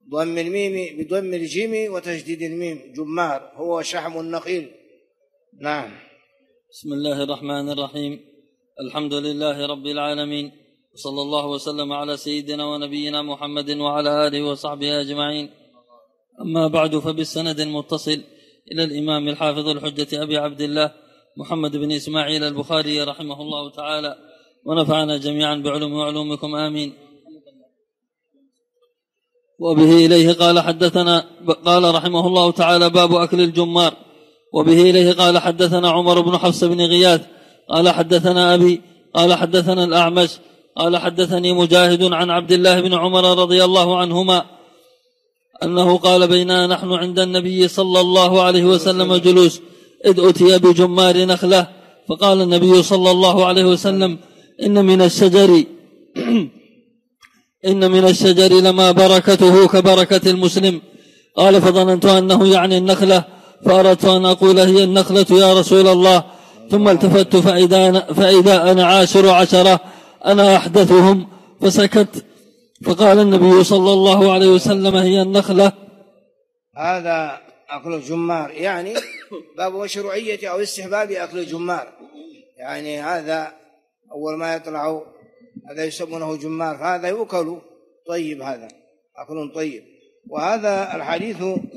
ضم الميم بضم الجيم وتشديد الميم، جمار هو شحم النخيل. نعم. بسم الله الرحمن الرحيم. الحمد لله رب العالمين، وصلى الله وسلم على سيدنا ونبينا محمد وعلى آله وصحبه أجمعين. أما بعد، فبالسند المتصل إلى الإمام الحافظ الحجة أبي عبد الله محمد بن إسماعيل البخاري رحمه الله تعالى، ونفعنا جميعا بعلوم وعلومكم آمين. وبه إليه قال رحمه الله تعالى: باب أكل الجمار. وبه إليه قال: حدثنا عمر بن حفص بن غياث قال حدثنا أبي قال حدثنا الأعمش قال حدثني مجاهد عن عبد الله بن عمر رضي الله عنهما أنه قال: بينا نحن عند النبي صلى الله عليه وسلم جلوس إذ أتي بجمار نخلة، فقال النبي صلى الله عليه وسلم: إن من الشجر لما بركته كبركة المسلم. قال: فظننت أنه يعني النخلة، فأردت أن أقول هي النخلة يا رسول الله، ثم التفت فإذا أنا 10 أنا أحدثهم، فسكت. فقال النبي صلى الله عليه وسلم: هي النخلة. هذا أكل الجمار، يعني باب مشروعية أو استحباب أكل الجمار، يعني هذا أول ما يطلع هذا يسمونه جمار، فهذا يؤكل طيب، هذا أكل طيب. وهذا الحديث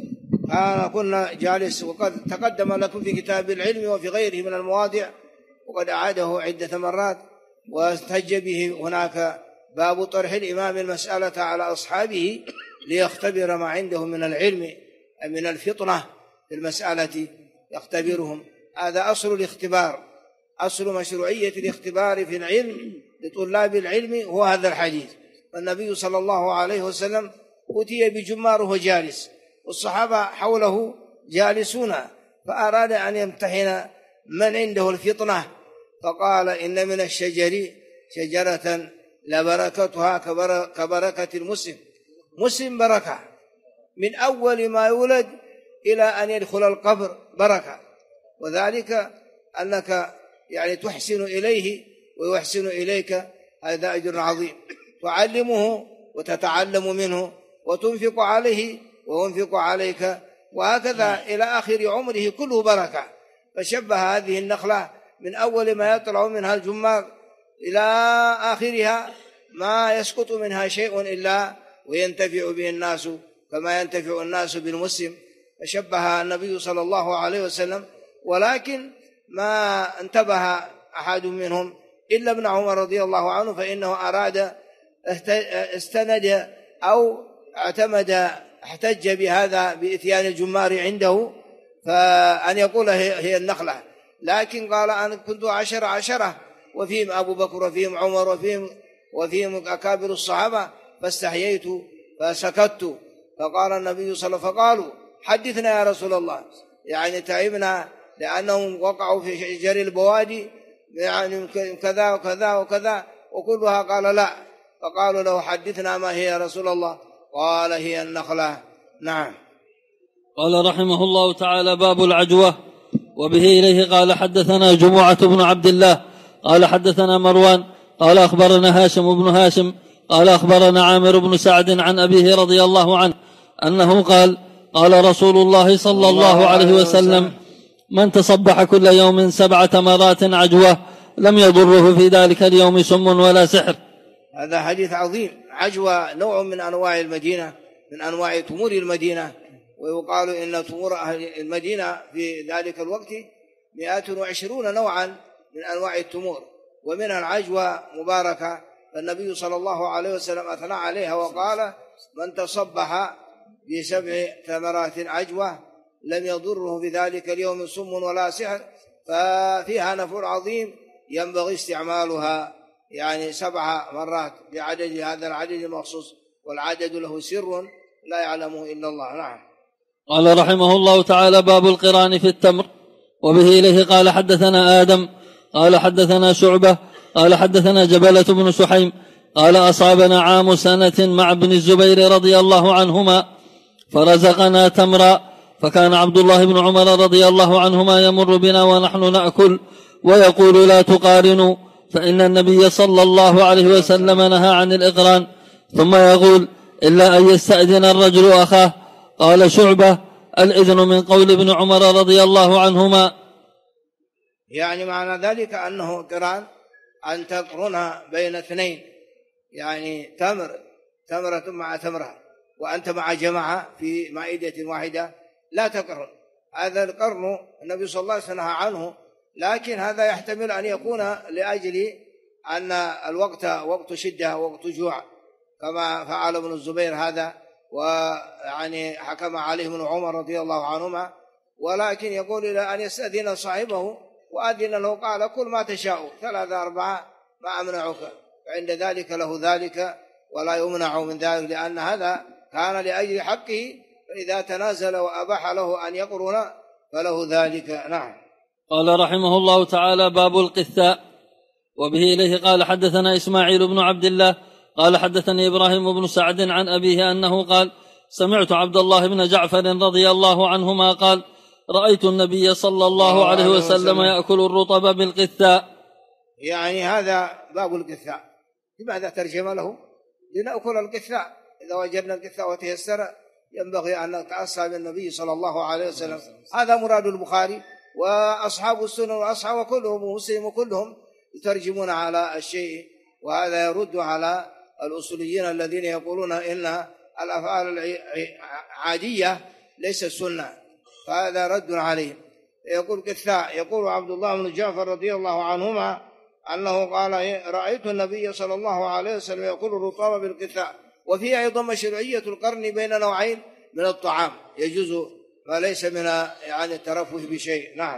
كنا جالس وقد تقدم لكم في كتاب العلم وفي غيره من المواضع، وقد أعاده عدة مرات، واستهج به هناك باب طرح الإمام المسألة على أصحابه ليختبر ما عنده من العلم من الفطنة في المسألة، يختبرهم. هذا أصل الاختبار، أصل مشروعية الاختبار في العلم لطلاب العلم هو هذا الحديث. والنبي صلى الله عليه وسلم أتي بجمار وهو جالس، والصحابة حوله جالسون، فأراد أن يمتحن من عنده الفطنة، فقال: إن من الشجر شجرة لبركتها كبركة المسلم. مسلم بركة، من أول ما يولد إلى أن يدخل القبر بركة، وذلك أنك يعني تحسن إليه ويحسن إليك، هذا أجر عظيم. تعلمه وتتعلم منه، وتنفق عليه وينفق عليك، وهكذا إلى آخر عمره كله بركة. فشبه هذه النخلة من أول ما يطلع منها الجمار إلى آخرها ما يسقط منها شيء إلا وينتفع به الناس كما ينتفع الناس بالمسلم. فشبه النبي صلى الله عليه وسلم، ولكن ما انتبه أحد منهم إلا ابن عمر رضي الله عنه، فإنه أراد استند أو احتج بهذا بإتيان الجمار عنده، فأن يقول هي النخلة. لكن قال: أنا كنت 10 وفيهم أبو بكر وفيهم عمر وفيهم أكابر الصحابة، فاستحييت فسكت. فقال النبي صلى الله عليه وسلم، فقالوا: حدثنا يا رسول الله، يعني تعبنا لأنهم وقعوا في شجر البوادي، يعني كذا وكذا وكذا وكلها. قال: لا. فقالوا له: حدثنا ما هي يا رسول الله؟ قال: هي النخلة. نعم. قال رحمه الله تعالى: باب العجوة. وبه إليه قال: حدثنا جمعة بن عبد الله قال حدثنا مروان قال أخبرنا هاشم بن هاشم قال أخبرنا عامر بن سعد عن أبيه رضي الله عنه أنه قال: قال رسول الله صلى الله عليه وسلم: من تصبح كل يوم 7 مرات عجوة لم يضره في ذلك اليوم سم ولا سحر. هذا حديث عظيم. عجوة نوع من أنواع المدينة، من أنواع تمور المدينة، ويقال إن تمور أهل المدينة في ذلك الوقت 120 نوعا من أنواع التمور، ومنها العجوة مباركة. فالنبي صلى الله عليه وسلم أثنى عليها وقال: من تصبح ب7 تمرات عجوة لم يضره في ذلك اليوم سم ولا سحر. ففيها نفع عظيم ينبغي استعمالها، يعني 7 مرات بعدد هذا العدد المخصوص، والعدد له سر لا يعلمه إلا الله. نعم. قال رحمه الله تعالى: باب القران في التمر. وبه إليه قال: حدثنا آدم قال حدثنا شعبة قال حدثنا جبلة بن سحيم قال: أصابنا عام سنة مع ابن الزبير رضي الله عنهما فرزقنا تمرا، فكان عبد الله بن عمر رضي الله عنهما يمر بنا ونحن نأكل ويقول: لا تقارنوا، فإن النبي صلى الله عليه وسلم نهى عن الإقران، ثم يقول: إلا أن يستأذن الرجل أخاه. قال شعبة: الإذن من قول ابن عمر رضي الله عنهما. يعني معنى ذلك أنه قران، أن تقرن بين اثنين، يعني تمرة مع تمرة، وأنت مع جماعة في مائدة واحدة لا تقرن. هذا القرن النبي صلى الله عليه وسلم نهى عنه، لكن هذا يحتمل أن يكون لأجل أن الوقت وقت شدة ووقت جوع، كما فعل ابن الزبير هذا، ويعني حكم عليه ابن عمر رضي الله عنهما. ولكن يقول إلى أن يستأذن صاحبه وأذن له، قال: كل ما تشاء 3 4 ما أمنعك، فعند ذلك له ذلك ولا يمنع من ذلك، لأن هذا كان لأجل حقه، فإذا تنازل وأباح له أن يقرن فله ذلك. نعم. قال رحمه الله تعالى: باب القثاء. وبه إليه قال حدثنا إسماعيل بن عبد الله قال حدثني إبراهيم بن سعد عن أبيه أنه قال: سمعت عبد الله بن جعفر رضي الله عنهما قال: رأيت النبي صلى الله عليه وسلم يأكل الرطب بالقثاء. يعني هذا باب القثاء. لماذا ترجم له؟ لنأكل القثاء، إذا وجدنا القثاء وتيسر ينبغي أن نتأسى بالنبي صلى الله عليه وسلم. هذا مراد البخاري وأصحاب السنن وأصحاب كلهم ومسلم كلهم يترجمون على الشيء، وهذا يرد على الأصوليين الذين يقولون إن الأفعال العادية ليست سنة، فهذا رد عليهم. يقول قثاء. يقول عبد الله بن جعفر رضي الله عنهما أنه قال: رأيت النبي صلى الله عليه وسلم يأكل الرطب بالقثاء. وفيه أيضا مشروعية القرن بين نوعين من الطعام، يجوز وليس من يعني الترفه بشيء. نعم.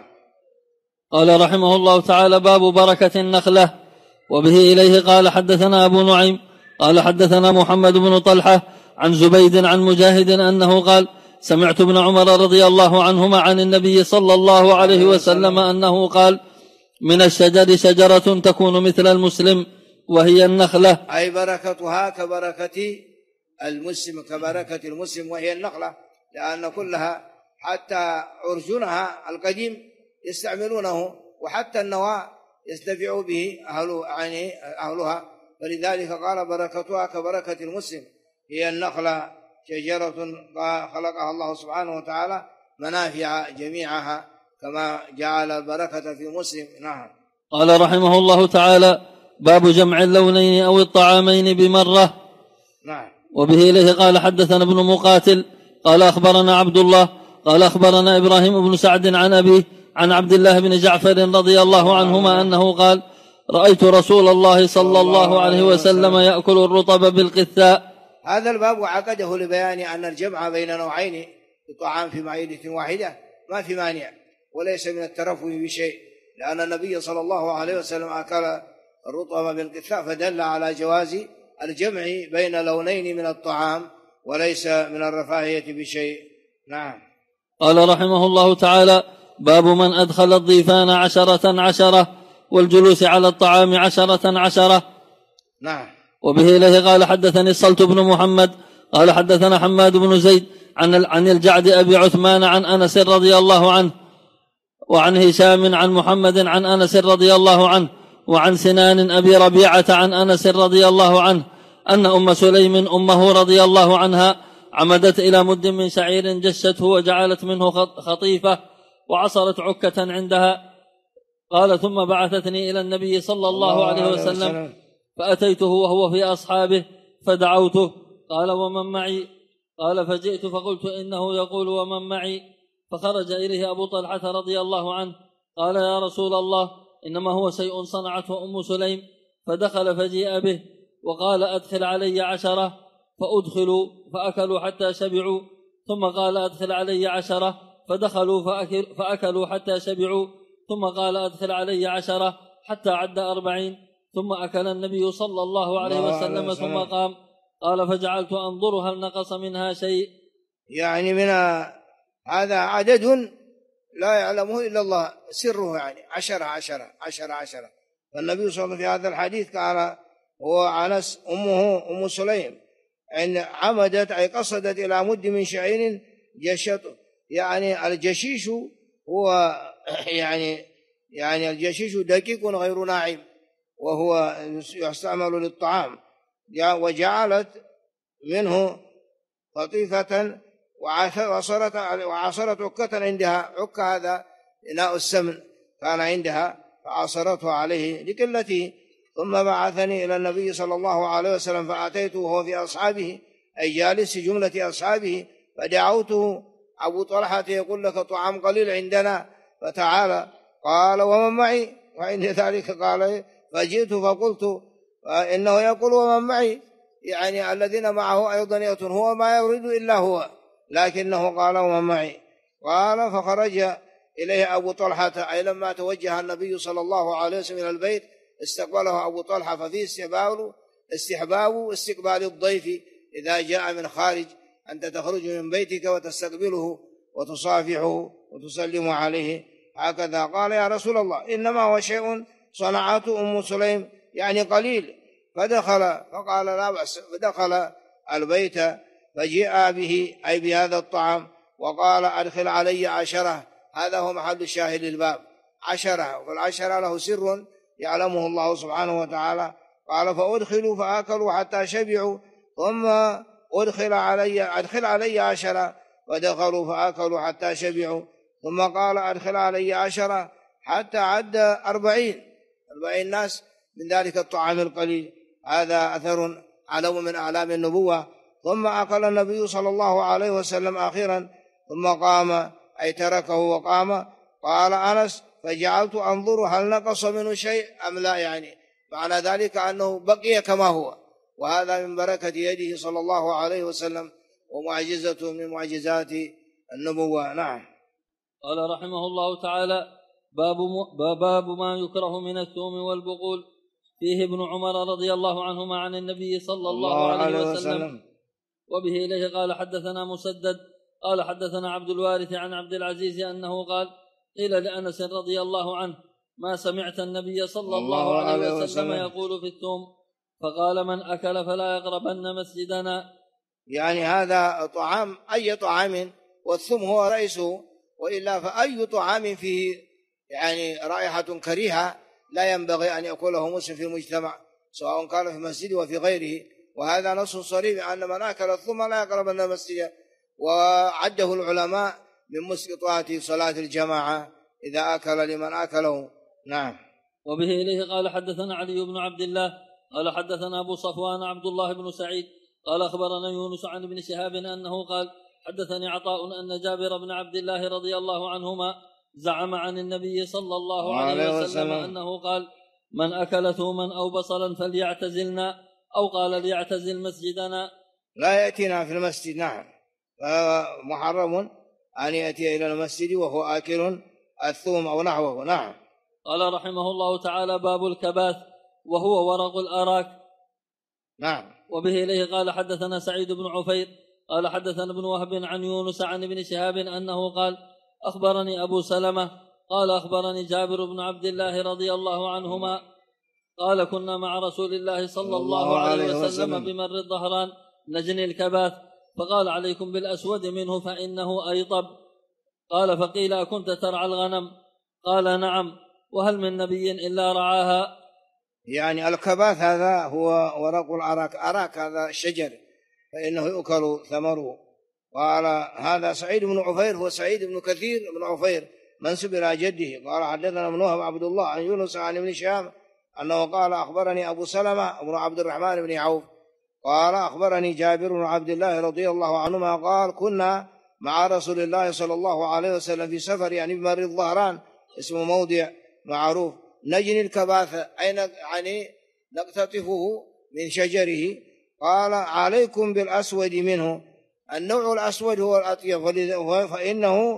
قال رحمه الله تعالى: باب بركة النخلة. وبه إليه قال حدثنا أبو نعيم قال حدثنا محمد بن طلحة عن زبيد عن مجاهد أنه قال: سمعت ابن عمر رضي الله عنهما عن النبي صلى الله عليه وسلم أنه قال: من الشجر شجرة تكون مثل المسلم وهي النخلة، أي بركتها كبركة المسلم وهي النخلة، لأن كلها حتى عرجونها القديم يستعملونه، وحتى النواة يستفيع به أهلها، فلذلك قال: بركتها كبركة المسلم هي النخلة، شجرة خلقها الله سبحانه وتعالى منافع جميعها كما جعل البركة في مسلم. نعم. قال رحمه الله تعالى: باب جمع اللونين أو الطعامين بمرة. نعم. وبه إليه قال حدثنا ابن مقاتل قال أخبرنا عبد الله قال أخبرنا إبراهيم بن سعد عن أبيه عن عبد الله بن جعفر رضي الله عنهما أنه قال: رأيت رسول الله صلى الله عليه وسلم يأكل الرطب بالقثاء. هذا الباب عقده لبيان أن الجمع بين نوعين الطعام في معيدة واحدة ما في مانع، وليس من الترفه بشيء، لأن النبي صلى الله عليه وسلم أكل الرطب بالقثاء، فدل على جواز الجمع بين لونين من الطعام وليس من الرفاهية بشيء. نعم. قال رحمه الله تعالى: باب من أدخل الضيفان 10 والجلوس على الطعام 10. نعم. وبه إليه قال حدثني الصلت بن محمد قال حدثنا حماد بن زيد عن الجعد أبي عثمان عن أنس رضي الله عنه، وعن هشام عن محمد عن أنس رضي الله عنه، وعن سنان أبي ربيعة عن أنس رضي الله عنه أن أم سليم أمه رضي الله عنها عمدت إلى مد من شعير جشته وجعلت منه خطيفة وعصرت عكة عندها. قال: ثم بعثتني إلى النبي صلى الله عليه وسلم فأتيته وهو في أصحابه فدعوته. قال: ومن معي؟ قال: فجئت فقلت: إنه يقول ومن معي؟ فخرج إليه أبو طلحة رضي الله عنه قال: يا رسول الله، إنما هو شيء صنعته أم سليم. فدخل فجيء به وقال: أدخل علي 10. فأدخلوا فأكلوا حتى شبعوا، ثم قال: أدخل علي 10. فدخلوا فأكلوا حتى شبعوا، ثم قال: أدخل علي 10 حتى عد 40. ثم أكل النبي صلى الله عليه وسلم ثم قام. قال: فجعلت أنظر هل نقص منها شيء. يعني من هذا عدد لا يعلمه إلا الله، سره يعني 10. فالنبي صلى الله عليه وسلم في هذا الحديث قال: هو أنس أمه أم سليم إن عمدت أي قصدت إلى مد من شعير جشته، يعني الجشيش هو يعني الجشيش دقيق غير ناعم، وهو يستعمل للطعام، وجعلت منه قطيفة وعصرت عكة عندها. عكة هذا إناء السمن كان عندها فعصرته عليه لقلته. ثم بعثني إلى النبي صلى الله عليه وسلم فأتيته وهو في أصحابه أي جالس في جملة أصحابه فدعوته. أبو طلحة يقول لك طعام قليل عندنا فتعالى. قال ومن معي؟ وعند ذلك قال فجئت فقلت إنه يقول ومن معي يعني الذين معه أيضا يأتون هو ما يريد إلا هو لكنه قال ومن معي. قال فخرج إليه أبو طلحة أي لما توجه النبي صلى الله عليه وسلم إلى البيت استقبله أبو طلحة. ففيه استحباب استقبال الضيف إذا جاء من خارج أنت تخرج من بيتك وتستقبله وتصافحه وتسلم عليه هكذا. قال يا رسول الله إنما هو شيء صنعته أم سليم يعني قليل. فقال لا بأس. فدخل البيت فجاء به أي بهذا الطعام وقال أدخل علي 10. هذا هو محل الشاهد للباب 10. والعشرة له سر يعلمه الله سبحانه وتعالى. قال فأدخلوا فأكلوا حتى شبعوا ثم أدخل علي 10 ودخلوا فأكلوا حتى شبعوا ثم قال أدخل علي 10 حتى عد 40 ناس من ذلك الطعام القليل. هذا أثر علم من أعلام النبوة. ثم أكل النبي صلى الله عليه وسلم أخيرا ثم قام أي تركه وقام. قال أنس فجعلت أنظر هل نقص منه شيء أم لا يعني معنى ذلك أنه بقي كما هو. وهذا من بركة يده صلى الله عليه وسلم ومعجزة من معجزات النبوة. نعم. قال رحمه الله تعالى باب ما يكره من الثوم والبقول. فيه ابن عمر رضي الله عنهما عن النبي صلى الله عليه وسلم وبه إليه قال حدثنا مسدد قال حدثنا عبد الوارث عن عبد العزيز أنه قال قيل لأنس رضي الله عنه ما سمعت النبي صلى الله عليه وسلم يقول في الثوم فقال من أكل فلا يقربن مسجدنا. يعني هذا طعام أي طعام والثوم هو رئيسه وإلا فأي طعام فيه يعني رائحة كريهة لا ينبغي أن يأكله مسلم في المجتمع سواء كان في مسجد وفي غيره. وهذا نص صريح أن من أكل الثوم لا يقربن المسجد. وعده العلماء من مسقطات صلاة الجماعة إذا أكل لمن أكله. نعم. وبه إليه قال حدثنا علي بن عبد الله قال حدثنا أبو صفوان عبد الله بن سعيد قال أخبرنا يونس عن ابن شهاب أنه قال حدثني عطاء أن جابر بن عبد الله رضي الله عنهما زعم عن النبي صلى الله عليه وسلم أنه قال من أكل ثوما أو بصلا فليعتزلنا أو قال ليعتزل مسجدنا لا يأتينا في المسجد. نعم. محرم أن يأتي إلى المسجد وهو آكل الثوم أو نحوه. نعم. قال رحمه الله تعالى باب الكباث وهو ورق الأراك. نعم. وبه إليه قال حدثنا سعيد بن عفير قال حدثنا ابن وهب عن يونس عن ابن شهاب أنه قال أخبرني أبو سلمة قال أخبرني جابر بن عبد الله رضي الله عنهما قال كنا مع رسول الله صلى الله عليه وسلم بمر الظهران نجني الكباث فقال عليكم بالأسود منه فإنه أيطب. قال فقيل أكنت ترعى الغنم؟ قال نعم. وهل من نبي إلا رعاها؟ يعني الكباث هذا هو ورق الأراك. أراك هذا الشجر فإنه يؤكل ثمره. قال هذا سعيد بن عفير هو سعيد بن كثير بن عفير منسوب إلى جده. قال حدثنا ابن وهب عبد الله عن يونس عن ابن شهاب أنه قال أخبرني أبو سلمة بن عبد الرحمن بن عوف قال أخبرني جابر بن عبد الله رضي الله عنهما قال كنا مع رسول الله صلى الله عليه وسلم في سفر يعني بمر الظهران اسمه موضع معروف نجني الكباث أي يعني نقتطفه من شجره. قال عليكم بالأسود منه. النوع الأسود هو الأطيب فإنه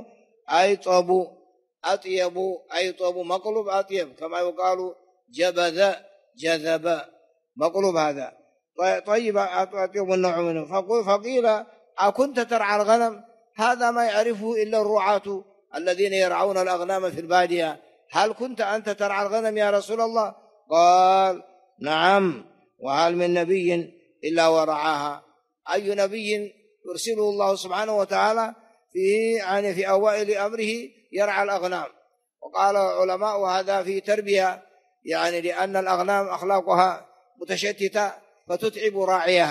أيطب مقلوب أطيب كما يقال جبذ جذب مقلوب هذا طيب أطيب النوع منه. فقيل أكنت ترعى الغنم؟ هذا ما يعرفه إلا الرعاة الذين يرعون الأغنام في البادية. هل كنت أنت ترعى الغنم يا رسول الله؟ قال نعم. وهل من نبي إلا ورعاها؟ أي نبي يرسله الله سبحانه وتعالى في أوائل أمره يرعى الأغنام. وقال علماء هذا في تربية يعني لأن الأغنام أخلاقها متشتتة فتتعب راعيها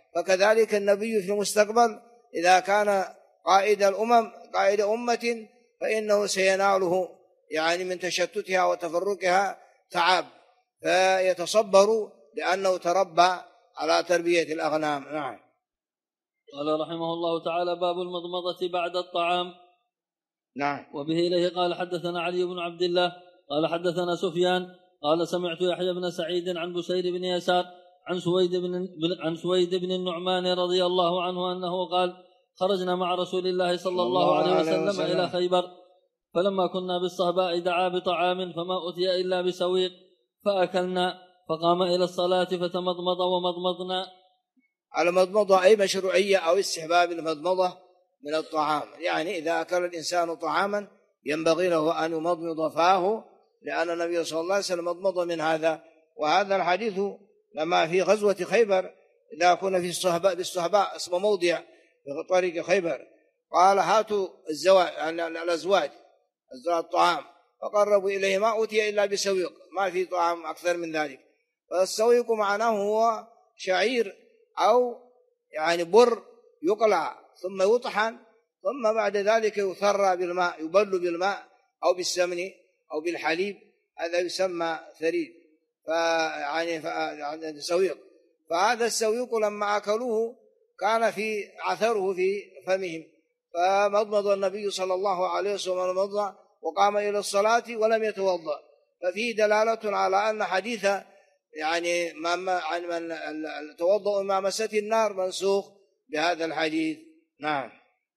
فكذلك النبي في المستقبل إذا كان قائد الأمم قائد أمة فإنه سيناله يعني من تشتتها وتفرقها تعب، فيتصبر لأنه تربى على تربية الأغنام. نعم. قال رحمه الله تعالى: باب المضمضة بعد الطعام. نعم. وبه إليه قال حدثنا علي بن عبد الله قال حدثنا سفيان قال سمعت يحيى بن سعيد عن بشير بن يسار عن سويد بن النعمان رضي الله عنه أنه قال: خرجنا مع رسول الله صلى الله عليه وسلم إلى خيبر، فلما كنا بالصهباء دعا بطعام فما أتي إلا بسويق فأكلنا، فقام إلى الصلاة فتمضمض ومضمضنا. على مضمضة أي مشروعية أو استحباب المضمضة من الطعام، يعني إذا أكل الإنسان طعاما ينبغي له أن يمضمض فاه، لأن النبي صلى الله عليه وسلم مضمض من هذا. وهذا الحديث لما في غزوة خيبر إذا كنا في الصهباء اسم موضع في طريق خيبر، قال هاتوا الأزواج الطعام، فقربوا إليه ما أوتي إلا بسويق، ما في طعام أكثر من ذلك. فالسويق معناه هو شعير أو يعني بر يقلع ثم يطحن، ثم بعد ذلك يثرى بالماء، يبل بالماء أو بالسمن أو بالحليب، هذا يسمى ثريد، يعني سويق. فهذا السويق لما أكلوه كان في عثره في فمهم، فمضمض النبي صلى الله عليه وسلم مضمض وقام إلى الصلاة ولم يتوضأ. ففيه دلالة على أن حديث يعني عن من توضأ ما مست النار منسوخ بهذا الحديث. نعم.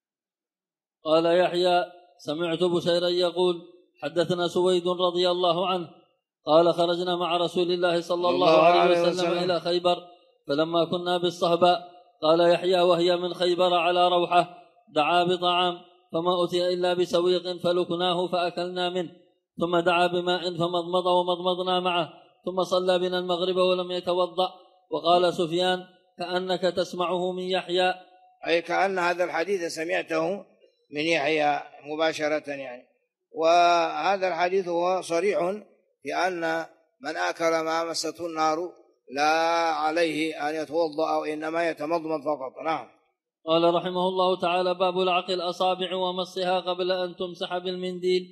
قال يحيى: سمعت بشيرا يقول: حدثنا سويد رضي الله عنه قال: خرجنا مع رسول الله صلى الله عليه وسلم إلى خيبر، فلما كنا بالصهباء قال يحيى وهي من خيبر على روحة دعا بطعام فما أتي إلا بسويق فلكناه فأكلنا منه، ثم دعا بماء فمضمض ومضمضنا معه، ثم صلى بنا المغرب ولم يتوضأ. وقال سفيان: كأنك تسمعه من يحيى، أي كأن هذا الحديث سمعته من يحيى مباشرة يعني. وهذا الحديث هو صريح في أن من أكل ما مسته النار لا عليه أن يتوضأ أو إنما يتمضمض فقط. نعم. قال رحمه الله تعالى: باب لعق الأصابع ومصها قبل أن تمسح بالمنديل.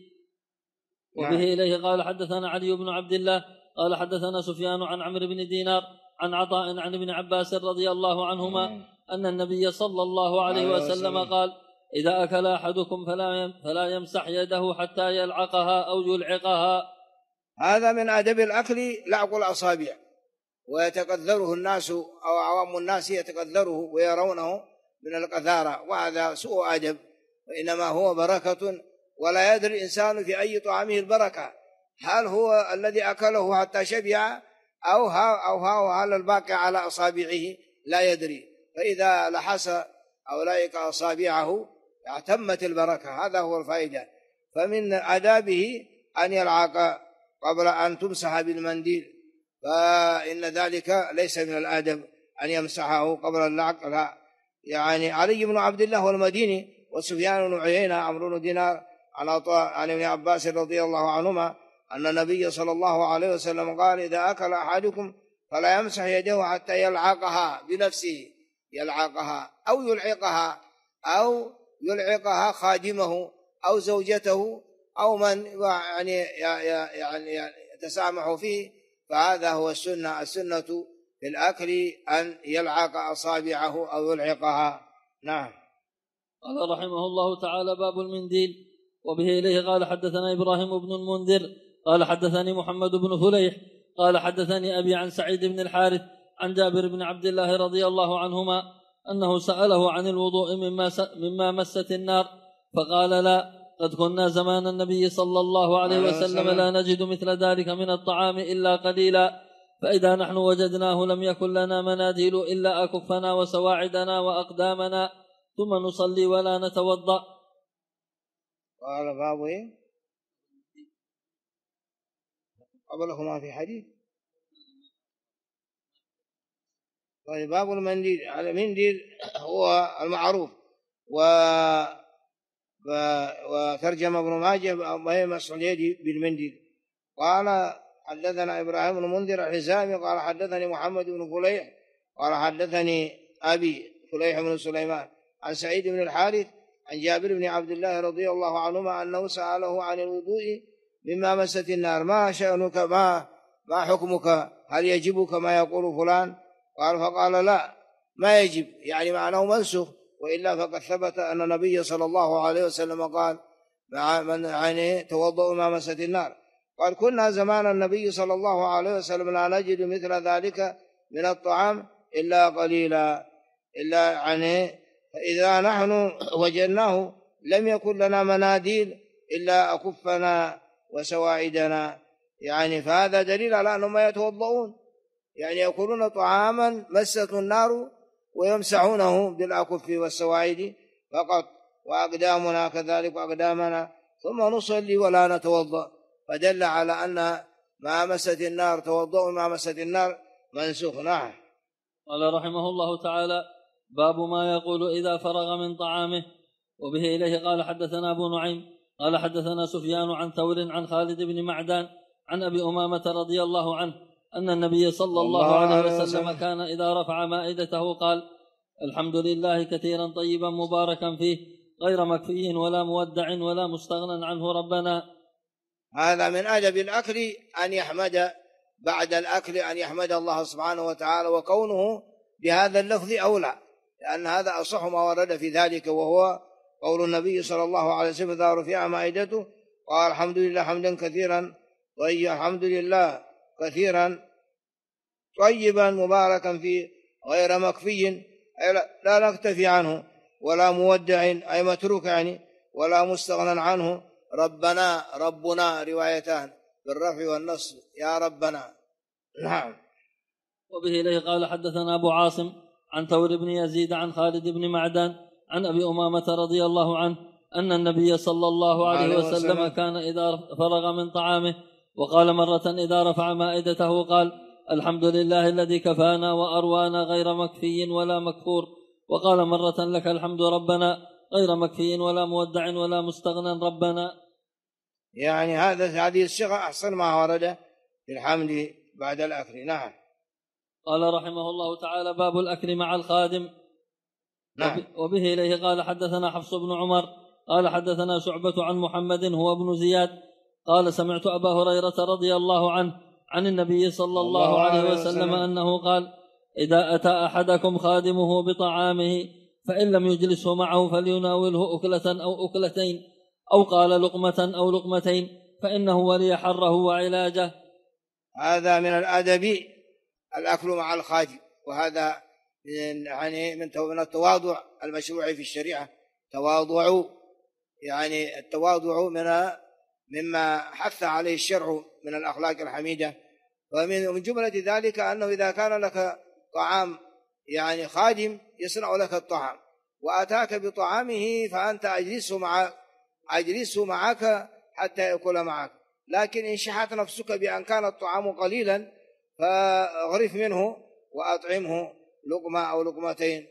وبه إليه قال حدثنا علي بن عبد الله قال حدثنا سفيان عن عمرو بن دينار عن عطاء عن ابن عباس رضي الله عنهما أن النبي صلى الله عليه وسلم قال: إذا أكل أحدكم فلا يمسح يده حتى يلعقها أو يلعقها. هذا من أدب الأكل لعق الأصابع، ويتقدره الناس أو عوام الناس يتقدره ويرونه من القذارة، وهذا سوء أدب، وإنما هو بركة، ولا يدري الإنسان في أي طعامه البركة، هل هو الذي أكله حتى شبع أو هل الباقي على أصابعه لا يدري، فإذا لحس أو لايك أصابعه اعتمت البركة، هذا هو الفائدة. فمن آدابه أن يلعق قبل أن تمسح بالمنديل، فإن ذلك ليس من الآدب أن يمسحه قبل اللعق، لا. يعني علي بن عبد الله والمديني وسفيان بن عيينة عمرو بن دينار عن عطاء عن ابن عباس رضي الله عنهما أن النبي صلى الله عليه وسلم قال: إذا أكل أحدكم فلا يمسح يده حتى يلعقها بنفسه، يلعقها أو يلعقها خادمه أو زوجته أو من يعني يتسامح فيه، فهذا هو السنة في الأكل أن يلعق أصابعه أو يلعقها. نعم. قال رحمه الله تعالى: باب المنديل. وبه إليه قال حدثنا إبراهيم بن المنذر قال حدثني محمد بن فليح قال حدثني أبي عن سعيد بن الحارث عن جابر بن عبد الله رضي الله عنهما أنه سأله عن الوضوء مما مست النار، فقال: لا، قد كنا زمان النبي صلى الله عليه وسلم لا نجد مثل ذلك من الطعام إلا قليلا، فإذا نحن وجدناه لم يكن لنا مناديل إلا أكفنا وسواعدنا وأقدامنا، ثم نصلي ولا نتوضأ. قال باب إيه؟ قبلهما في حديث. طيب، باب المنديل. المنديل هو المعروف، وترجم ابن ماجه مسح اليد بالمنديل. قال حدثنا إبراهيم بن منذر الحزامي قال حدثني محمد بن فليح قال حدثني أبي فليح بن سليمان عن سعيد بن الحارث عن جابر بن عبد الله رضي الله عنهما أنه سأله عن الوضوء مما مست النار ما شأنك ما حكمك هل يجبك ما يقول فلان فقال لا ما يجب يعني معناه منسوخ وإلا فقد ثبت أن النبي صلى الله عليه وسلم قال من يعني توضأ ما مست النار قال كنا زمان النبي صلى الله عليه وسلم لا نجد مثل ذلك من الطعام إلا قليلا إلا يعني إذا نحن وجدناه لم يكن لنا مناديل إلا أكفنا وسواعدنا يعني فهذا دليل على أنهم ما يتوضؤون يعني يأكلون طعاما مسته النار ويمسحونه بالأكف والسواعد فقط وأقدامنا كذلك وأقدامنا ثم نصلي ولا نتوضأ فدل على أن ما مست النار توضؤ ما مست النار منسوخ. نعم. قال رحمه الله تعالى باب ما يقول إذا فرغ من طعامه. وبه إليه قال حدثنا أبو نعيم قال حدثنا سفيان عن ثور عن خالد بن معدان عن أبي أمامة رضي الله عنه أن النبي صلى الله عليه وسلم كان إذا رفع مائدته قال الحمد لله كثيرا طيبا مباركا فيه غير مكفي ولا مودع ولا مستغنى عنه ربنا. هذا من أدب الأكل أن يحمد بعد الأكل أن يحمد الله سبحانه وتعالى وكونه بهذا اللفظ أولى لأن هذا أصح ما ورد في ذلك وهو قول النبي صلى الله عليه وسلم إذا رفع مائدته قال الحمد لله حمدا كثيرا طيبا الحمد لله كثيرا طيبا مباركا فيه غير مكفي لا نكتفي عنه ولا مودع أي متروك يعني ولا مستغنى عنه ربنا روايتان بالرفع والنصب يا ربنا. نعم. وبه إليه قال حدثنا أبو عاصم عن ثور بن يزيد عن خالد بن معدان عن أبي أمامة رضي الله عنه أن النبي صلى الله عليه وسلم كان إذا فرغ من طعامه وقال مرة إذا رفع مائدته قال الحمد لله الذي كفانا وأروانا غير مكفي ولا مكفور وقال مرة لك الحمد ربنا غير مكفي ولا مودع ولا مستغنى ربنا. يعني هذه الصيغة أحسن ما ورد في الحمد بعد الأكل. نعم. قال رحمه الله تعالى باب الأكل مع الخادم. نعم. وبه إليه قال حدثنا حفص بن عمر قال حدثنا شعبة عن محمد هو ابن زياد قال سمعت أبا هريرة رضي الله عنه عن النبي صلى الله عليه وسلم أنه قال إذا أتى أحدكم خادمه بطعامه فإن لم يجلسه معه فليناوله أكلة أو أكلتين أو قال لقمة أو لقمتين فإنه ولي حره وعلاجه. هذا من الأدب الأكل مع الخادم وهذا يعني من التواضع المشروع في الشريعة تواضع يعني التواضع مما حث عليه الشرع من الأخلاق الحميدة ومن جملة ذلك أنه إذا كان لك طعام يعني خادم يصنع لك الطعام وأتاك بطعامه فأنت أجلسه معك حتى يأكل معك لكن إن شحت نفسك بأن كان الطعام قليلا فاغرف منه وأطعمه لقمة أو لقمتين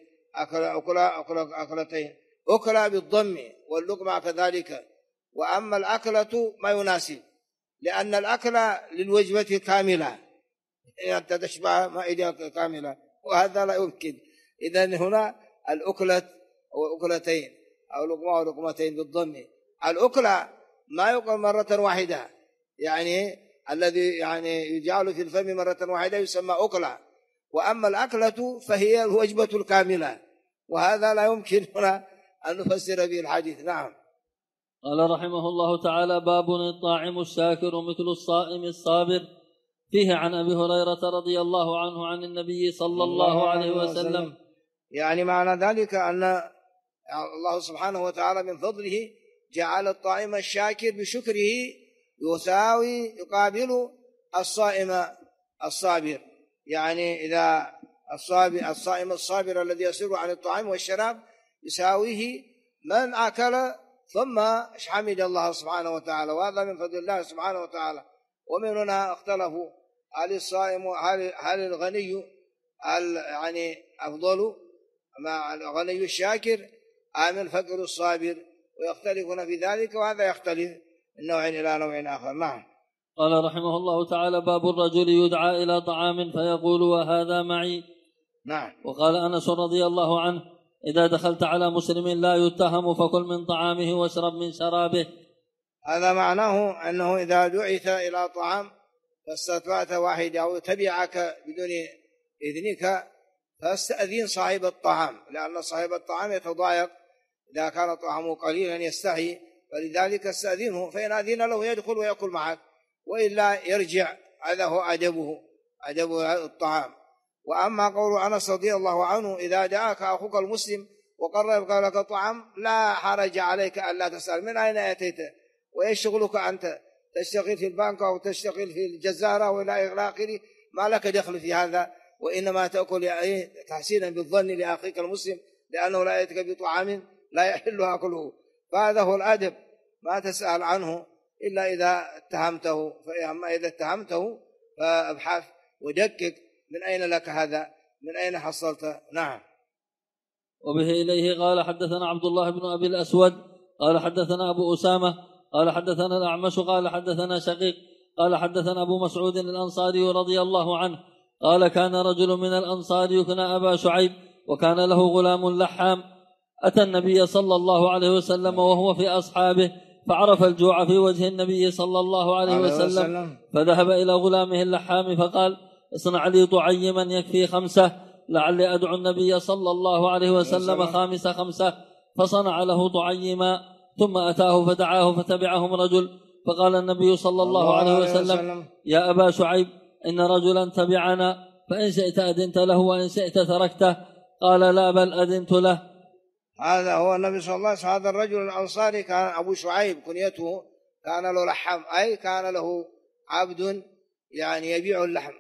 أكلتين أكل بالضم واللقمة كذلك. وأما الأكلة ما يناسب لأن الأكل للوجبة كاملة أنت تشبع مائدة كاملة وهذا لا يمكن. إذن هنا الأكلة أو أكلتين أو لقمة أو لقمتين بالضم. الأكلة ما يقل مرة واحدة يعني الذي يعني يجعل في الفم مرة واحدة يسمى أكلة وأما الأكلة فهي الوجبة الكاملة وهذا لا يمكن هنا أن نفسر به الحديث. نعم. قال رحمه الله تعالى باب الطاعم الشاكر مثل الصائم الصابر فيه عن أبي هريرة رضي الله عنه عن النبي صلى الله عليه وسلم. يعني معنى ذلك أن الله سبحانه وتعالى من فضله جعل الطاعم الشاكر بشكره يقابل الصائم الصابر يعني إذا الصائم الصابر الذي يصبر عن الطعام والشراب يساويه من أكل ثم حمد الله سبحانه وتعالى وهذا من فضل الله سبحانه وتعالى. ومن هنا اختلفوا هل الصائم هل الغني يعني أفضل مع الغني الشاكر أم الفقر الصابر ويختلفون في ذلك وهذا يختلف من نوع إلى نوع آخر. نعم. قال رحمه الله تعالى باب الرجل يدعى إلى طعام فيقول وهذا معي نعم. وقال أنس رضي الله عنه: إذا دخلت على مسلم لا يتهم فكل من طعامه واشرب من شرابه. هذا معناه أنه إذا دعيت إلى طعام فاستطعت واحد أو تبعك بدون إذنك فاستأذن صاحب الطعام، لأن صاحب الطعام يتضايق إذا كان طعامه قليلا يستحي، فلذلك استأذنه، فإن أذن له يدخل ويأكل معك، وإلا يرجع. هذا هو أدب الطعام. وأما قول أنس رضي الله عنه: إذا دعاك أخوك المسلم وقرب لك طعام لا حرج عليك أن لا تسأل من أين أتيت وإيش شغلك أنت، تشتغل في البنك أو تشتغل في الجزارة وإلى آخره، ما لك دخل في هذا، وإنما تأكل تحسينا بالظن لأخيك المسلم، لأنه لا يأتيك بطعام لا يحل أكله. فهذا هو الأدب، ما تسأل عنه إلا إذا اتهمته، فأما إذا اتهمته فابحث ودقق من أين لك هذا، من أين حصلت. نعم. وبه إليه قال حدثنا عبد الله بن أبي الأسود قال حدثنا أبو أسامة قال حدثنا الأعمش قال حدثنا شقيق قال حدثنا أبو مسعود الأنصاري رضي الله عنه قال: كان رجل من الأنصار يكنى أبا شعيب، وكان له غلام لحام، أتى النبي صلى الله عليه وسلم وهو في أصحابه، فعرف الجوع في وجه النبي صلى الله عليه وسلم، فذهب إلى غلامه اللحام فقال: اصنع لي طعيما يكفي 5 لعلي أدعو النبي صلى الله عليه وسلم 5 فصنع له طعيما، ثم أتاه فدعاه فتبعهم رجل، فقال النبي صلى الله عليه وسلم: يا أبا شعيب، إن رجلا تبعنا، فإن شئت أذنت له وإن شئت تركته. قال: لا، بل أذنت له. هذا هو النبي صلى الله عليه وسلم. هذا الرجل الأنصاري كان أبو شعيب كنيته، كان له لحم، أي كان له عبد يعني يبيع اللحم.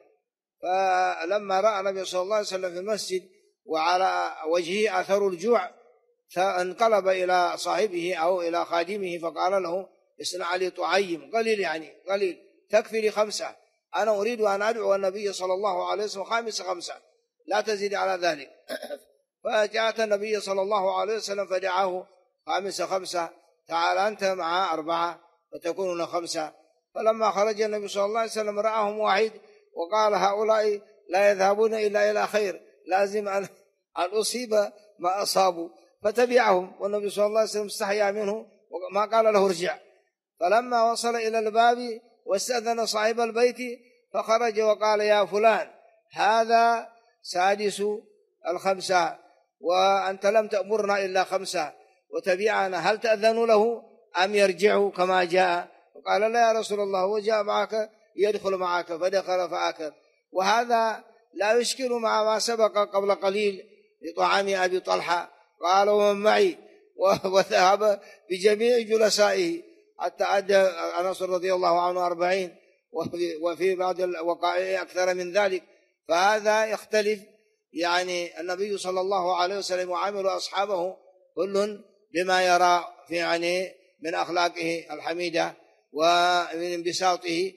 فلما رأى النبي صلى الله عليه وسلم في المسجد وعلى وجهه أثر الجوع، فانقلب إلى صاحبه أو إلى خادمه فقال له: اصنع لي طعيم قليل، يعني قليل تكفي لي 5، أنا أريد أن أدعو النبي صلى الله عليه وسلم 5 لا تزيد على ذلك. فجاءت النبي صلى الله عليه وسلم فدعاه 5، تعال أنت مع 4 فتكونون 5. فلما خرج النبي صلى الله عليه وسلم رآهم واحد وقال: هؤلاء لا يذهبون إلا إلى خير، لازم أن أصيب ما أصابوا، فتبعهم. والنبي صلى الله عليه وسلم استحيا منه وما قال له ارجع. فلما وصل إلى الباب واستأذن صاحب البيت فخرج وقال: يا فلان، هذا 6 5 وأنت لم تأمرنا إلا 5 وتبعنا، هل تأذن له أم يرجع كما جاء؟ وقال: لا يا رسول الله، وجاء معك يدخل معك، فدخل فأكل. وهذا لا يشكل مع ما سبق قبل قليل لطعام أبي طلحة، قال: ومن معي، وذهب بجميع جلسائه حتى أدى أنس رضي الله عنه 40، وفي بعض الوقائع أكثر من ذلك. فهذا يختلف، يعني النبي صلى الله عليه وسلم وعامل أصحابه كل بما يرى في يعني من أخلاقه الحميدة ومن انبساطه،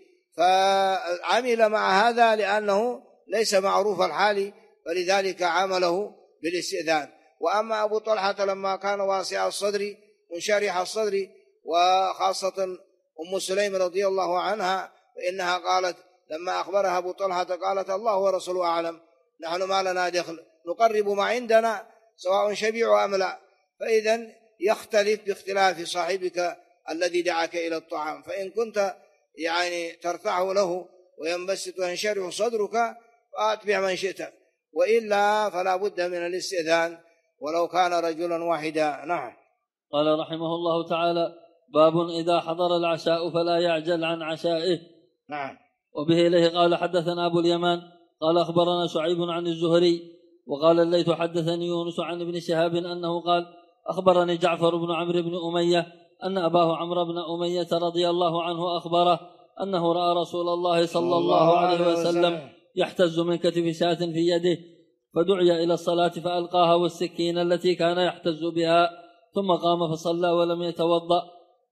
فعمل مع هذا لأنه ليس معروف الحال، فلذلك عامله بالاستئذان. وأما أبو طلحة لما كان واسع الصدر منشرح الصدر، وخاصة أم سليم رضي الله عنها، فإنها قالت لما أخبرها أبو طلحة قالت: الله ورسوله أعلم، نحن ما لنا دخل، نقرب ما عندنا سواء شبيع أم لا. فإذن يختلف باختلاف صاحبك الذي دعاك إلى الطعام، فإن كنت يعني ترفعه له وينبسط وينشرح صدرك فأتبع من شئت، وإلا فلا بد من الاستئذان ولو كان رجلا واحدا. نعم. قال رحمه الله تعالى: باب إذا حضر العشاء فلا يعجل عن عشائه. نعم. وبه إليه قال حدثنا أبو اليمان قال أخبرنا شعيب عن الزهري وقال الليث حدثني يونس عن ابن شهاب أنه قال: أخبرني جعفر بن عمرو بن أمية أن أباه عمرو بن أمية رضي الله عنه أخبره أنه رأى رسول الله صلى الله عليه وسلم يحتز من كتف شاة في يده، فدعي إلى الصلاة فألقاها والسكين التي كان يحتز بها، ثم قام فصلى ولم يتوضأ.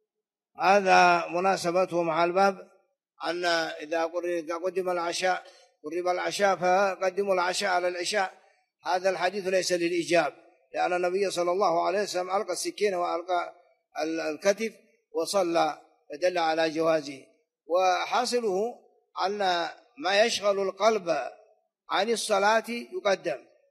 هذا مناسبته مع الباب أن إذا قدم العشاء قرب العشاء فقدموا العشاء على العشاء. هذا الحديث ليس للإيجاب، لأن النبي صلى الله عليه وسلم ألقى السكين وألقى الكتف وصلى، فدل على جوازه. وحاصله أن ما يشغل القلب عن الصلاة يقدم،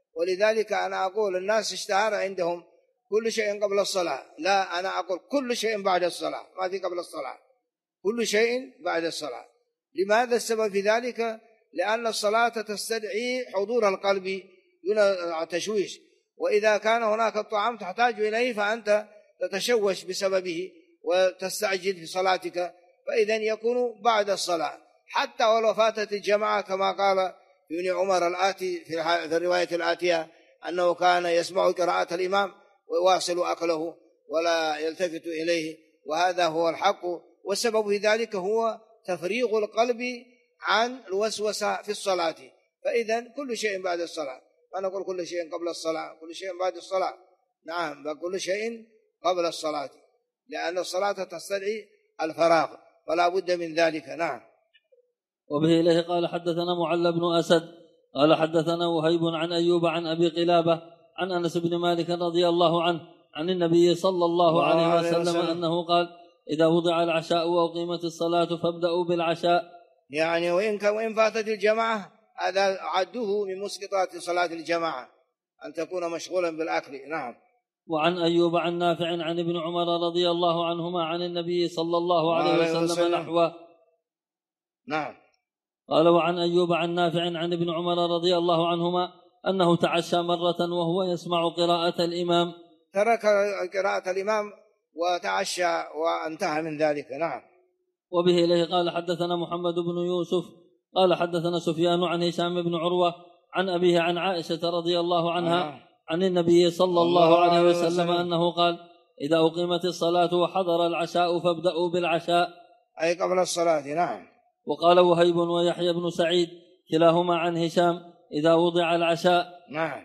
ولذلك أنا أقول الناس اشتهر عندهم كل شيء قبل الصلاة. لا، أنا أقول كل شيء بعد الصلاة، ما في قبل الصلاة، كل شيء بعد الصلاة. لماذا السبب في ذلك؟ لأن الصلاة تستدعي حضور القلب دون تشويش، وإذا كان هناك الطعام تحتاج إليه فأنت تتشوش بسببه وتستعجل في صلاتك، فإذا يكون بعد الصلاة. حتى ولو فاتت الجماعة كما قال ابن عمر الآتي في الرواية الآتية أنه كان يسمع قراءة الإمام ويواصل أكله ولا يلتفت إليه، وهذا هو الحق. والسبب في ذلك هو تفريغ القلب عن الوسوسة في الصلاة. فإذا كل شيء بعد الصلاة، ما نقول كل شيء قبل الصلاة، كل شيء بعد الصلاة. نعم، كل شيء قبل الصلاة، لأن الصلاة تستدعي الفراغ ولا بد من ذلك. نعم. وبه إليه قال حدثنا معل بن أسد قال حدثنا وهيب عن أيوب عن أبي قلابة عن أنس بن مالك رضي الله عنه عن النبي صلى الله عليه وسلم أنه قال إذا وضع العشاء وأقيمت الصلاة فابدأوا بالعشاء. يعني وإن فاتت الجماعة هذا عده من مسقطات صلاة الجماعة أن تكون مشغولا بالأكل. نعم. وعن أيوب عن نافع عن ابن عمر رضي الله عنهما عن النبي صلى الله عليه وسلم نحوه. نعم. قال وعن أيوب عن نافع عن ابن عمر رضي الله عنهما أنه تعشى مرة وهو يسمع قراءة الإمام، ترك قراءة الإمام وتعشى وانتهى من ذلك. نعم. وبه إليه قال حدثنا محمد بن يوسف قال حدثنا سفيان عن هشام بن عروة عن أبيه عن عائشة رضي الله عنها عن النبي صلى الله عليه وسلم أنه قال إذا أقيمت الصلاة وحضر العشاء فابدأوا بالعشاء، أي قبل الصلاة. نعم. وقال وهيب ويحيى بن سعيد كلاهما عن هشام إذا وضع العشاء. نعم.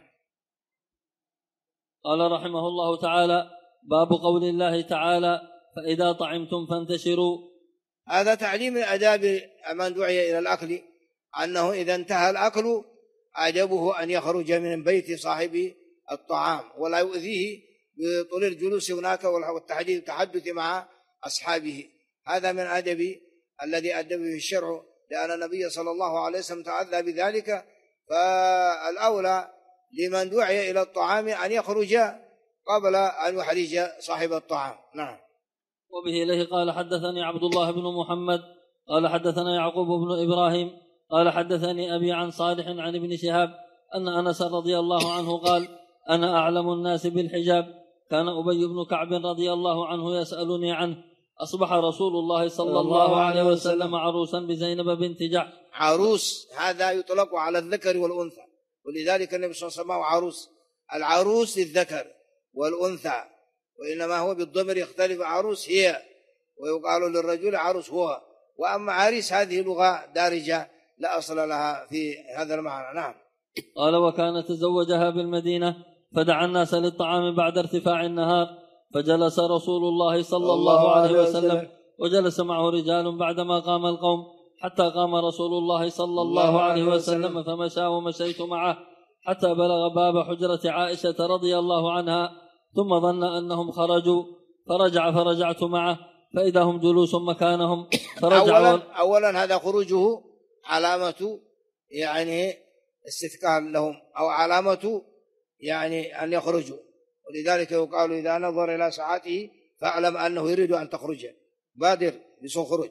قال رحمه الله تعالى باب قول الله تعالى فإذا طعمتم فانتشروا. هذا تعليم الآداب من دعي إلى الأكل، أنه إذا انتهى الأكل أعجبه أن يخرج من بيت صاحب الطعام ولا يؤذيه بطول الجلوس هناك والتحدث مع أصحابه. هذا من أدب الذي أدبه الشرع، لأن النبي صلى الله عليه وسلم تأذى بذلك. فالأولى لمن دعي إلى الطعام أن يخرج قبل أن يحرج صاحب الطعام. نعم. وبه إليه قال حدثني عبد الله بن محمد قال حدثنا يعقوب بن إبراهيم قال حدثني أبي عن صالح عن ابن شهاب أن أنس رضي الله عنه قال أنا أعلم الناس بالحجاب، كان أبي بن كعب رضي الله عنه يسألني عنه، أصبح رسول الله صلى الله عليه وسلم عروسا بزينب بنت جحش. عروس هذا يطلق على الذكر والأنثى، ولذلك النبي صلى الله عليه وسلم عروس. العروس للذكر والأنثى، وإنما هو بالضمر يختلف، عروس هي ويقال للرجل عروس هو، وأما عريس هذه لغة دارجة لا أصل لها في هذا المعنى. نعم. قال وكان تزوجها بالمدينة فدعا الناس للطعام بعد ارتفاع النهار، فجلس رسول الله صلى الله عليه وسلم وجلس معه رجال بعدما قام القوم، حتى قام رسول الله صلى الله عليه وسلم فمشى ومشيت معه حتى بلغ باب حجرة عائشة رضي الله عنها، ثم ظن أنهم خرجوا فرجعت معه فإذا هم جلوس مكانهم. أولا هذا خروجه علامة يعني استثقال لهم، أو علامة يعني أن يخرجوا، ولذلك يقال إذا نظر إلى ساعته فاعلم أنه يريد أن تخرج، بادر بسخرج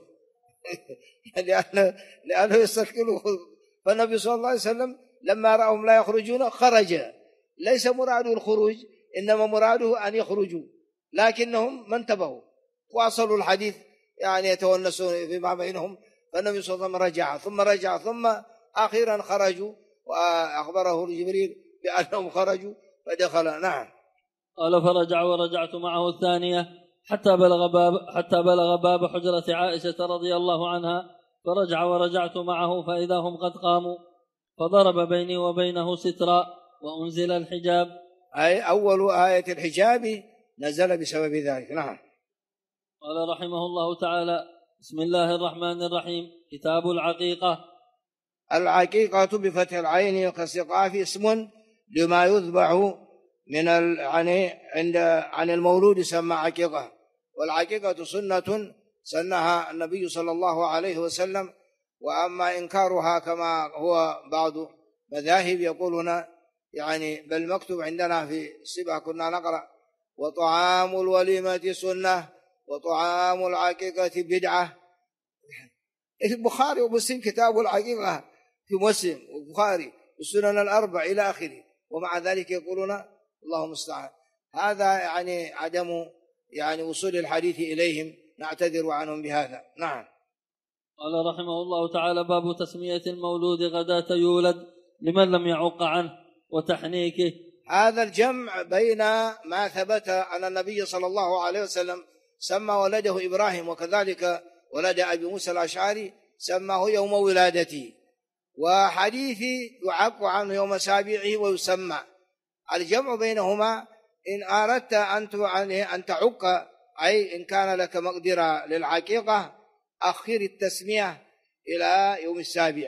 لأنه يستثقله. فالنبي صلى الله عليه وسلم لما رأهم لا يخرجون خرج، ليس مراده الخروج إنما مراده أن يخرجوا، لكنهم ما انتبهوا واصلوا الحديث يعني يتونسون فيما بينهم. فالنبي صلى الله عليه وسلم رجع ثم أخيرا خرجوا وأخبره جبريل بأنهم خرجوا فدخل. نعم. قال فرجع ورجعت معه الثانية حتى بلغ باب حجرة عائشة رضي الله عنها، فرجع ورجعت معه فإذا هم قد قاموا، فضرب بيني وبينه سترا وأنزل الحجاب. أي أول آية الحجاب نزل بسبب ذلك. نعم. قال رحمه الله تعالى بسم الله الرحمن الرحيم. كتاب العقيقة. العقيقة بفتح العين وكسر اسم لما يذبح من عن المولود يسمى عقيقة، والعقيقة سنة سنها النبي صلى الله عليه وسلم. وأما إنكارها كما هو بعض مذاهب يقولون يعني بل مكتوب عندنا في السبع كنا نقرأ: وطعام الوليمة سنة وطعام العقيقة بدعة. البخاري ومسلم كتاب العقيقة في مسلم والبخاري والسنن الأربع إلى آخره، ومع ذلك يقولون اللهم المستعان. هذا يعني عدم يعني وصول الحديث إليهم، نعتذر عنهم بهذا. نعم. قال رحمه الله تعالى: باب تسمية المولود غداة يولد لمن لم يعق عنه وتحنيكه. هذا الجمع بين ما ثبت أن النبي صلى الله عليه وسلم سمى ولده إبراهيم، وكذلك ولد أبي موسى الأشعري سماه يوم ولادته، وحديث يعق عنه يوم سابعه ويسمى. الجمع بينهما: إن أردت أن تعق، أي إن كان لك مقدرة للعقيقة، أخر التسمية إلى يوم السابع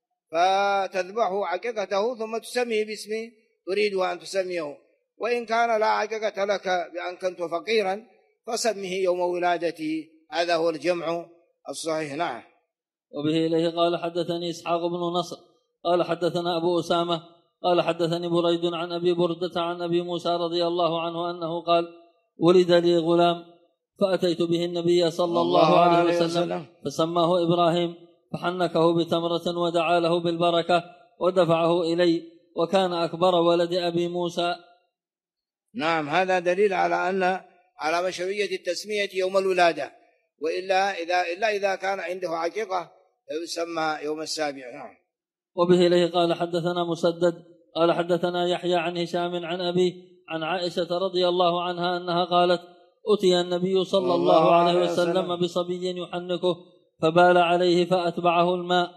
فتذبحه عقيقته ثم تسميه باسمه تريدها أن تسميه. وإن كان لا عقيقة لك بأن كنت فقيرا فسمه يوم ولادته. هذا هو الجمع الصحيح. نعم. وبه إليه قال حدثني إسحاق بن نصر قال حدثنا أبو أسامة قال حدثني بريد عن أبي بردة عن أبي موسى رضي الله عنه أنه قال: ولد لي غلام فأتيت به النبي صلى الله عليه وسلم فسماه إبراهيم، فحنكه بتمرة ودعا له بالبركة ودفعه إلي، وكان أكبر ولد أبي موسى. نعم. هذا دليل على مشروعية التسمية يوم الولادة، وإلا إذا كان عنده عقيقة يسمى يوم السابع. نعم. وبه إليه قال حدثنا مسدد قال حدثنا يحيى عن هشام عن أبي عن عائشة رضي الله عنها أنها قالت: أتي النبي صلى الله عليه وسلم بصبي يحنكه فبال عليه فأتبعه الماء،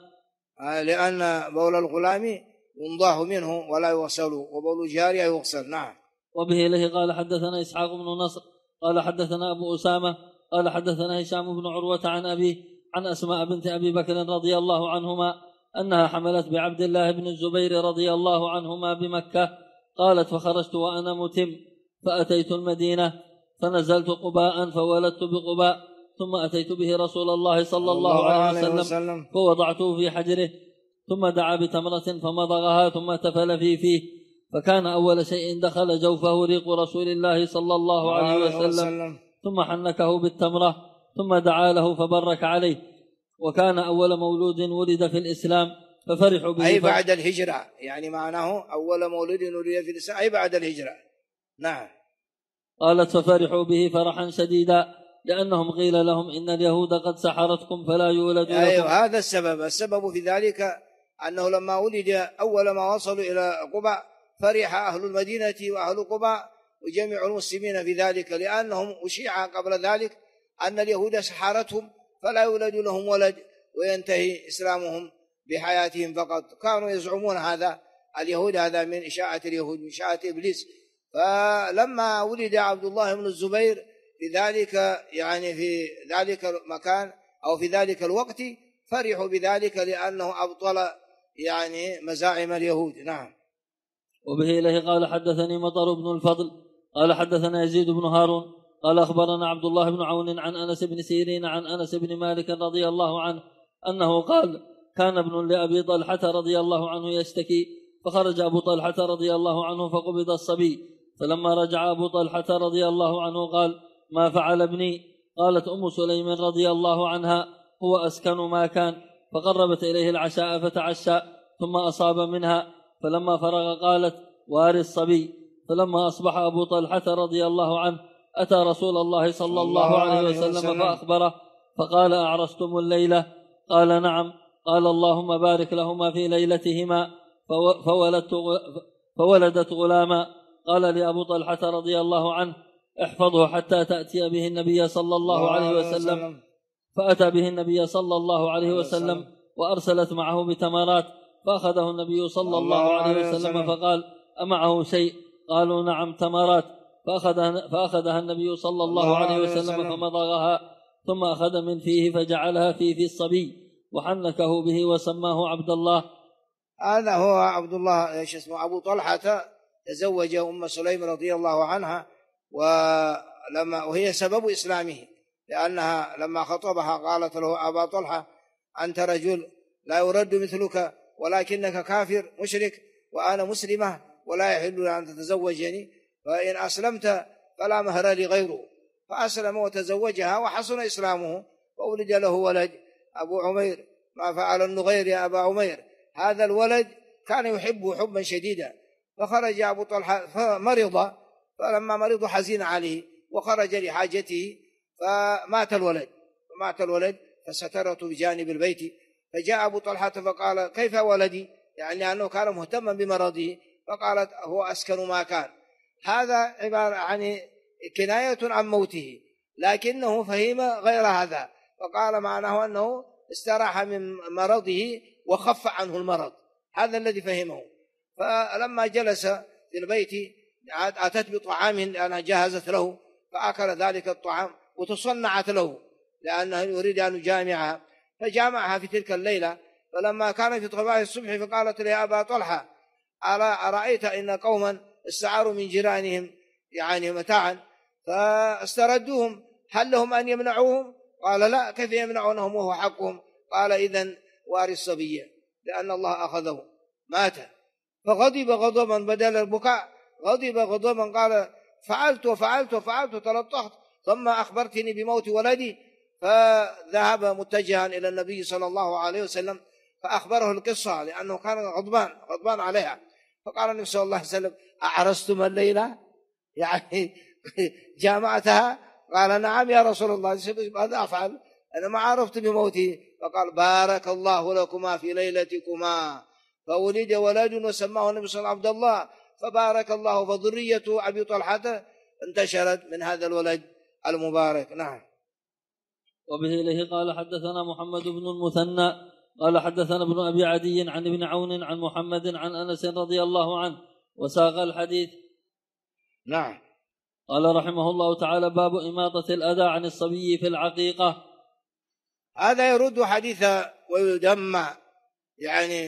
لأن بول الغلام ينضاه منه ولا يغسل، وبول جارية يغسل. نعم. وبه إليه قال حدثنا إسحاق بن نصر قال حدثنا أبو أسامة قال حدثنا هشام بن عروة عن أبي عن أسماء بنت أبي بكر رضي الله عنهما أنها حملت بعبد الله بن الزبير رضي الله عنهما بمكة. قالت: فخرجت وأنا متم فأتيت المدينة فنزلت قباء فولدت بقباء، ثم أتيت به رسول الله صلى الله عليه وسلم فوضعته في حجره، ثم دعا بتمرة فمضغها ثم تفل فيه، فكان أول شيء دخل جوفه ريق رسول الله صلى الله عليه وسلم، ثم حنكه بالتمرة ثم دعا له فبرك عليه. وكان أول مولود ولد في الإسلام ففرحوا به، أي بعد الهجرة، يعني معناه أول مولود ولد في الإسلام أي بعد الهجرة. نعم. قالت: ففرحوا به فرحا شديدا لأنهم قيل لهم: إن اليهود قد سحرتكم فلا يولد لكم. أيوة، هذا السبب في ذلك أنه لما ولد أول ما وصلوا إلى قباء فرح أهل المدينة وأهل قباء وجميع المسلمين في ذلك، لأنهم أشيع قبل ذلك أن اليهود سحرتهم فلا يولد لهم ولد وينتهي إسلامهم بحياتهم فقط. كانوا يزعمون هذا اليهود، هذا من إشاعة اليهود، من إشاعة إبليس. فلما ولد عبد الله بن الزبير في ذلك، يعني في ذلك المكان أو في ذلك الوقت، فرحوا بذلك لأنه أبطل يعني مزاعم اليهود. نعم. وبه إليه قال حدثني مطر بن الفضل قال حدثنا يزيد بن هارون قال أخبرنا عبد الله بن عون عن أنس بن سيرين عن أنس بن مالك رضي الله عنه أنه قال: كان ابن لأبي طلحة رضي الله عنه يشتكي، فخرج أبو طلحة رضي الله عنه فقبض الصبي، فلما رجع أبو طلحة رضي الله عنه قال: ما فعل ابني؟ قالت أم سليم رضي الله عنها: هو أسكن ما كان. فقربت إليه العشاء فتعشى ثم أصاب منها، فلما فرغ قالت: واري الصبي. فلما أصبح أبو طلحة رضي الله عنه أتى رسول الله صلى الله عليه وسلم فأخبره، فقال: أعرستم الليلة؟ قال: نعم. قال: اللهم بارك لهما في ليلتهما. فولدت غلاما. قال لأبو طلحة رضي الله عنه: احفظه حتى تأتي به النبي صلى الله عليه وسلم. فأتى به النبي صلى الله عليه وسلم وأرسلت معه بتمرات، فأخذه النبي صلى الله عليه وسلم فقال: أمعه شيء؟ قالوا: نعم، تمرات. فأخذها النبي صلى الله عليه وسلم فمضغها، ثم أخذ من فيه فجعلها في الصبي وحنكه به وسماه عبد الله. هذا هو عبد الله اسمه أبو طلحة، تزوج أم سليم رضي الله عنها، وهي سبب إسلامه، لأنها لما خطبها قالت له: أبا طلحة، أنت رجل لا يرد مثلك، ولكنك كافر مشرك وأنا مسلمة، ولا يحل أن تتزوجني، فإن أسلمت فلا مهر لي غيره. فأسلم وتزوجها وحسن إسلامه وولد له ولد أبو عمير. ما فعل النغير يا أبا عمير؟ هذا الولد كان يحبه حبا شديدا، فخرج أبو طلحة فمرض، فلما مرض حزين عليه وخرج لحاجته فمات الولد فسترته بجانب البيت. فجاء أبو طلحة فقال كيف ولدي؟ يعني أنه كان مهتما بمرضه، فقالت هو أسكن ما كان. هذا عبارة عن كناية عن موته، لكنه فهم غير هذا، فقال معناه أنه استراح من مرضه وخف عنه المرض، هذا الذي فهمه. فلما جلس في البيت أتت بطعام لأنها جهزت له، فأكل ذلك الطعام وتصنعت له لأنه يريد أن يجامعها، فجامعها في تلك الليلة. فلما كان في طباح الصبح فقالت له يا أبا طلحة أرأيت إن قوما استعاروا من جيرانهم يعني متاعا فاستردوهم، هل لهم أن يمنعوهم؟ قال لا، كيف يمنعونهم وهو حقهم؟ قال إذن واري الصبية لأن الله أخذه مات. فغضب غضبا بدل البكاء، غضب غضبا قال فعلت تلطخت، ثم أخبرتني بموت ولدي. فذهب متجها إلى النبي صلى الله عليه وسلم فأخبره القصة لأنه كان غضبان عليها. فقال النبي صلى الله عليه وسلم أعرستم الليلة؟ يعني جامعتها؟ قال نعم يا رسول الله، ماذا أفعل؟ أنا ما عرفت بموته. فقال بارك الله لكما في ليلتكما، فولد ولد وسماه النبي صلى الله عليه وسلم عبد الله، فبارك الله، فذرية أبي طلحة انتشرت من هذا الولد المبارك. نعم. وبه إليه قال حدثنا محمد بن المثنى قال حدثنا ابن أبي عدي عن ابن عون عن محمد عن أنس رضي الله عنه وساق الحديث. نعم. قال رحمه الله تعالى باب إماطة الأذى عن الصبي في العقيقة. هذا يرد حديث ويدمى، يعني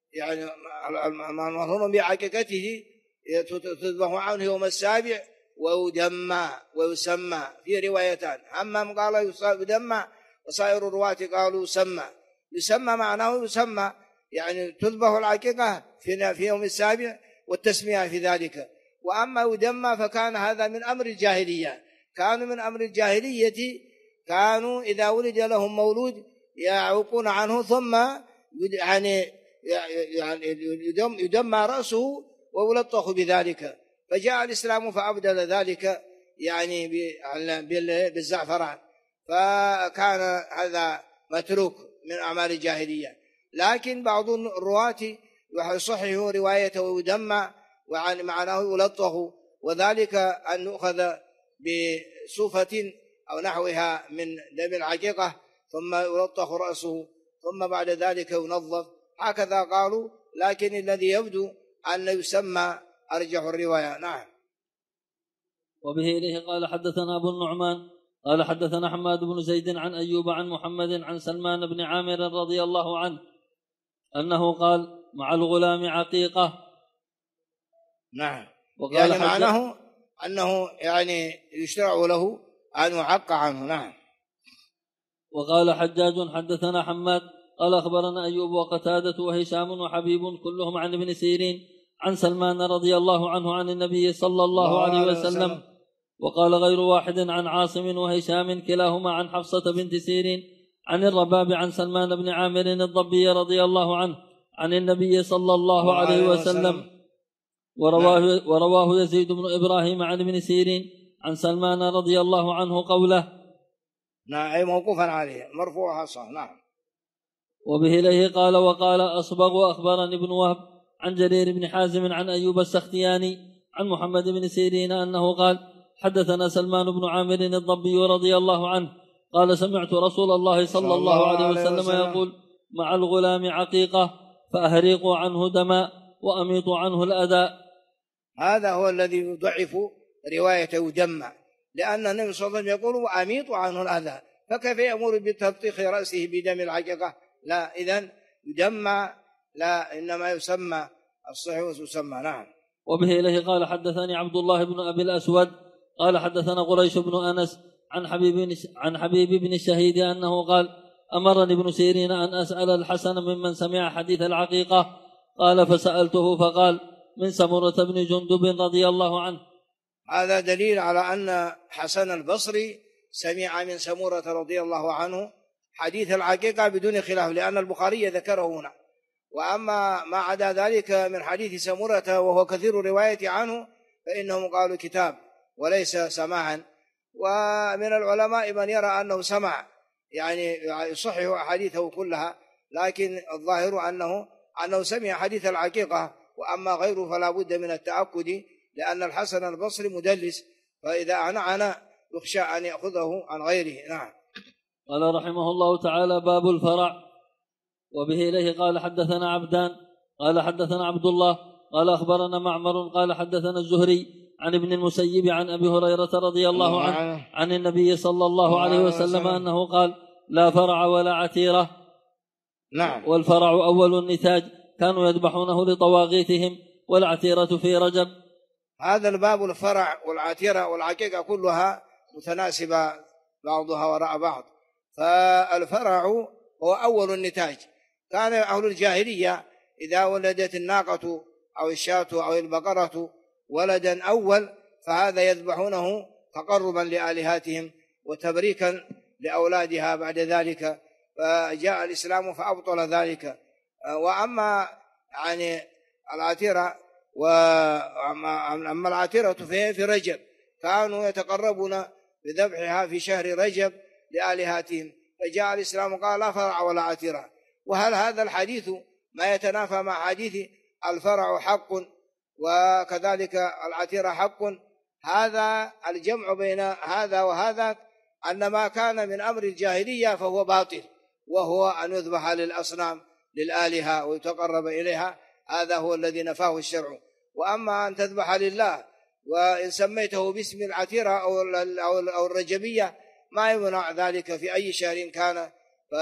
المرهون بعقيقته تذبح عنه يوم السابع ويدمى ويسمى في روايتان، أما قال يدمى وصائر الرواة قالوا يسمى معناه يسمى يعني تذبح العقيقة في يوم السابع والتسمية في ذلك. وأما يدمى فكان هذا من أمر الجاهلية، كانوا من أمر الجاهلية كانوا إذا ولد لهم مولود يعوقون عنه ثم يعني يدمى رأسه ويلطخ بذلك. فجاء الإسلام فأبدل ذلك يعني بالزعفران، فكان هذا متروك من أعمال الجاهلية. لكن بعض الرواة يصححوا روايته ويدمى وعن معناه يلطخ، وذلك أن يؤخذ بصوفة أو نحوها من دم العقيقة ثم يلطخ رأسه ثم بعد ذلك ينظف، هكذا قالوا. لكن الذي يبدو أن يسمى أرجح الرواية. نعم. وبه إليه قال حدثنا أبو النعمان قال حدثنا حماد بن زيد عن أيوب عن محمد عن سلمان بن عامر رضي الله عنه أنه قال مع الغلام عقيقة. نعم. يعني معناه أنه يعني يشرع له أن يعق عنه. نعم. وقال حجاج حدثنا حماد قال أخبرنا أيوب وقتادة وهشام وحبيب كلهم عن ابن سيرين عن سلمان رضي الله عنه عن النبي صلى الله عليه وسلم. وقال غير واحد عن عاصم وهشام كلاهما عن حفصة بنت سيرين عن الرباب عن سلمان بن عامر الضبي رضي الله عنه عن النبي صلى الله عليه وسلم. ورواه يزيد بن إبراهيم عن ابن سيرين عن سلمان رضي الله عنه قوله. نعم، أي موقوفا عليه، مرفوعها صح. نعم. وبه إليه قال وقال أصبغ أخبرني ابن وهب عن جرير بن حازم عن أيوب السختياني عن محمد بن سيرين أنه قال حدثنا سلمان بن عامر الضبي رضي الله عنه قال سمعت رسول الله صلى الله عليه وسلم يقول مع الغلام عقيقة فأهريقوا عنه دماء وأميطوا عنه الأذى. هذا هو الذي يضعف روايته يدمى، لأن النبي صلى الله عليه وسلم يقول وأميطوا عنه الأذى، فكيف يأمر بتلطيخ رأسه بدم العقيقة؟ لا، إذن يدمى، لا، إنما يسمى الصحيح يسمى. نعم. وبه إليه قال حدثني عبد الله بن أبي الأسود قال حدثنا قريش بن أنس عن حبيب بن الشهيد أنه قال أمرني ابن سيرين أن أسأل الحسن ممن سمع حديث العقيقة. قال فسألته فقال من سمرة بن جندب رضي الله عنه. هذا دليل على أن حسن البصري سمع من سمرة رضي الله عنه حديث العقيقة بدون خلاف، لأن البخاري ذكره هنا. وأما ما عدا ذلك من حديث سمرة وهو كثير الرواية عنه فإنهم قالوا كتاب وليس سماعا. ومن العلماء من يرى أنه سمع، يعني يصحح أحاديثه كلها، لكن الظاهر أنه سمع حديث العقيقة. وأما غيره فلا بد من التأكد، لأن الحسن البصري مدلس، فإذا أعنعن يخشى أن يأخذه عن غيره. نعم. قال رحمه الله تعالى: باب الفرع. وبه إليه قال حدثنا عبدان قال حدثنا عبد الله قال أخبرنا معمر قال حدثنا الزهري عن ابن المسيب عن أبي هريرة رضي الله عنه عن النبي صلى الله عليه وسلم أنه قال: لا فرع ولا عتيرة. نعم. والفرع أول النتاج كانوا يذبحونه لطواغيتهم، والعتيرة في رجب. هذا الباب الفرع والعتيرة والعقيقة كلها متناسبة بعضها وراء بعض. فالفرع هو أول النتاج. كان أهل الجاهلية إذا ولدت الناقة أو الشاة أو البقرة ولدا أول فهذا يذبحونه تقربا لآلهاتهم وتبريكا لأولادها بعد ذلك، فجاء الإسلام فأبطل ذلك. وأما يعني العتيرة وأما العتيرة في رجب كانوا يتقربون بذبحها في شهر رجب لآلهاتهم، فجاء الإسلام قال: لا فرع ولا عتيرة. وهل هذا الحديث ما يتنافى مع حديث الفرع حق وكذلك العتيرة حق؟ هذا الجمع بين هذا وهذا أن ما كان من أمر الجاهلية فهو باطل، وهو أن يذبح للأصنام للآلهة ويتقرب إليها، هذا هو الذي نفاه الشرع. وأما أن تذبح لله وإن سميته باسم العتيرة أو الرجبية ما يمنع ذلك في أي شهر كان،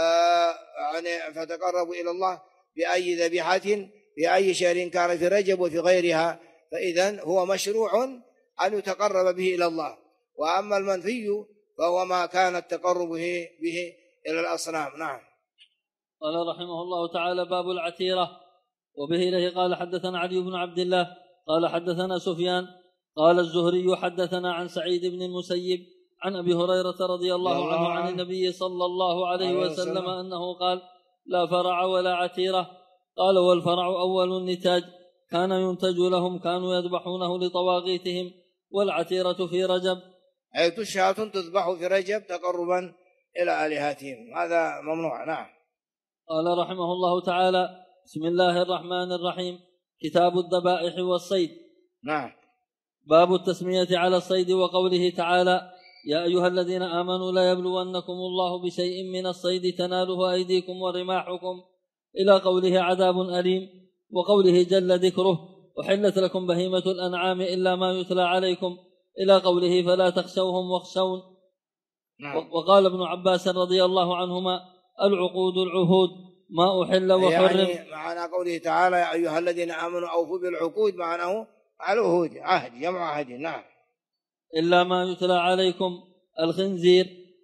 فتقربوا إلى الله بأي ذبيحة في أي شهر كان في رجب وفي غيرها، فإذن هو مشروع أن يتقرب به إلى الله. وأما المنفي فهو ما كان التقرب به إلى الأصنام. نعم. قال رحمه الله تعالى: باب العتيرة. وبه إليه قال حدثنا علي بن عبد الله قال حدثنا سفيان قال الزهري حدثنا عن سعيد بن المسيب عن أبي هريرة رضي الله عنه عن النبي صلى الله عليه وسلم أنه قال: لا فرع ولا عتيرة. قال: والفرع أول النتاج كان ينتج لهم، كانوا يذبحونه لطواغيتهم، والعتيرة في رجب. أي تشاة تذبح في رجب تقربا إلى آلهاتهم، هذا ممنوع. نعم. قال رحمه الله تعالى: بسم الله الرحمن الرحيم. كتاب الذبائح والصيد. نعم. باب التسمية على الصيد، وقوله تعالى: يا أيها الذين آمنوا لا يبلونكم الله بشيء من الصيد تناله أيديكم ورماحكم، إلى قوله: عذاب أليم. وقوله جل ذكره: أحلت لكم بهيمة الأنعام إلا ما يتلى عليكم، إلى قوله: فلا تخشوهم واخشون. وقال ابن عباس رضي الله عنهما: العقود العهود ما أحل وحرم. يعني معنى قوله تعالى: يا أيها الذين آمنوا أوفوا بالعقود، معناه العهود، عهد، جمع عهد. نعم. إلا ما يتلى عليكم الخنزير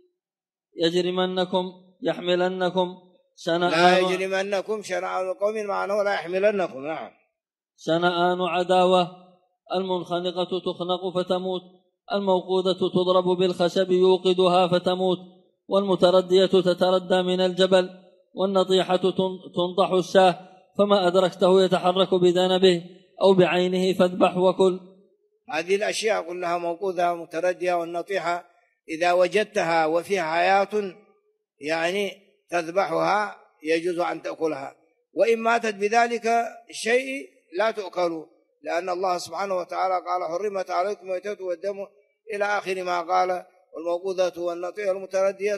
يجرمنكم يحملنكم لا يجرمنكم شنآن قوم، معناه لا يحملنكم. نعم. شنآن عداوة. المنخنقة تخنق فتموت، الموقودة تضرب بالخشب يوقدها فتموت، والمتردية تتردى من الجبل، والنطيحة تنطح الشاه، فما أدركته يتحرك بذنبه أو بعينه فاذبح وكل. هذه الأشياء كلها موقوذة متردية، والنطيحة إذا وجدتها وفيها حياة يعني تذبحها يجوز أن تأكلها، وإن ماتت بذلك الشيء لا تؤكل، لأن الله سبحانه وتعالى قال: حرمت عليكم الميتة والدم إلى آخر ما قال. والموقوذة والنطيحة والمتردية،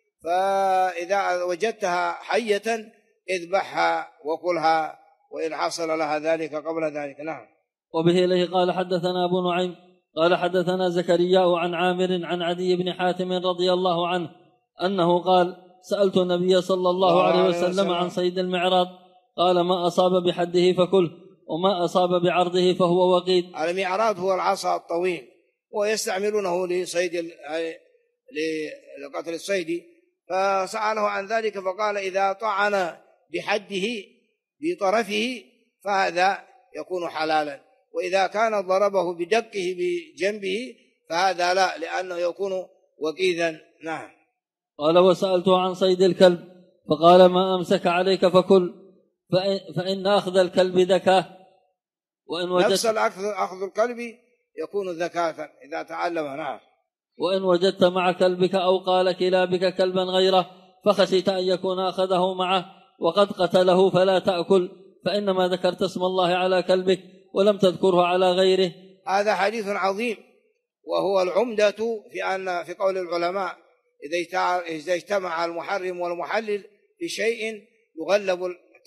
فإذا وجدتها حية اذبحها وكلها، وإن حصل لها ذلك قبل ذلك. نعم. وبه إليه قال حدثنا أبو نعيم قال حدثنا زكريا عن عامر عن عدي بن حاتم رضي الله عنه أنه قال: سألت النبي صلى الله عليه وسلم عن صيد المعراض، قال: ما أصاب بحده فكله، وما أصاب بعرضه فهو وقيد. المعراض هو العصا الطويل، ويستعملونه لقتل الصيد، فسأله عن ذلك فقال: إذا طعن بحده بطرفه فهذا يكون حلالا، وإذا كان ضربه بدقه بجنبه فهذا لا، لأنه يكون وقيدا. نعم. قال وسألته عن صيد الكلب فقال ما أمسك عليك فكل، فإن أخذ الكلب ذكاة، وإن وجدت نفس أخذ الكلب يكون ذكاة إذا تعلم. نعم. وإن وجدت مع كلبك أو قال كلابك كلبا غيره فخشيت أن يكون أخذه معه وقد قتله فلا تأكل، فإنما ذكرت اسم الله على كلبك ولم تذكره على غيره. هذا حديث عظيم، وهو العمدة في قول العلماء إذا اجتمع المحرم والمحلل في شيء يغلب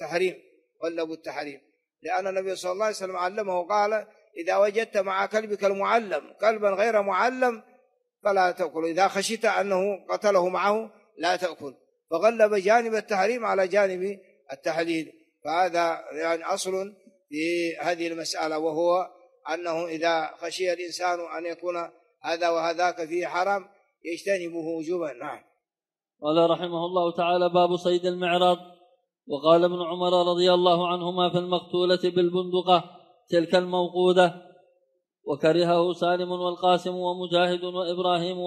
التحريم، لأن النبي صلى الله عليه وسلم علمه قال إذا وجدت مع كلبك المعلم كلبا غير معلم فلا تأكل، إذا خشيت أنه قتله معه لا تأكل، فغلب جانب التحريم على جانب التحليل. فهذا يعني أصل في هذه المسألة، وهو أنه إذا خشي الإنسان أن يكون هذا وهذاك فيه حرام يجتنبه وجوبا. نعم. قال رحمه الله تعالى باب صيد المعراض. وقال ابن عمر رضي الله عنهما في المقتولة بالبندقة تلك الموقودة، وكرهه سالم والقاسم ومجاهد وإبراهيم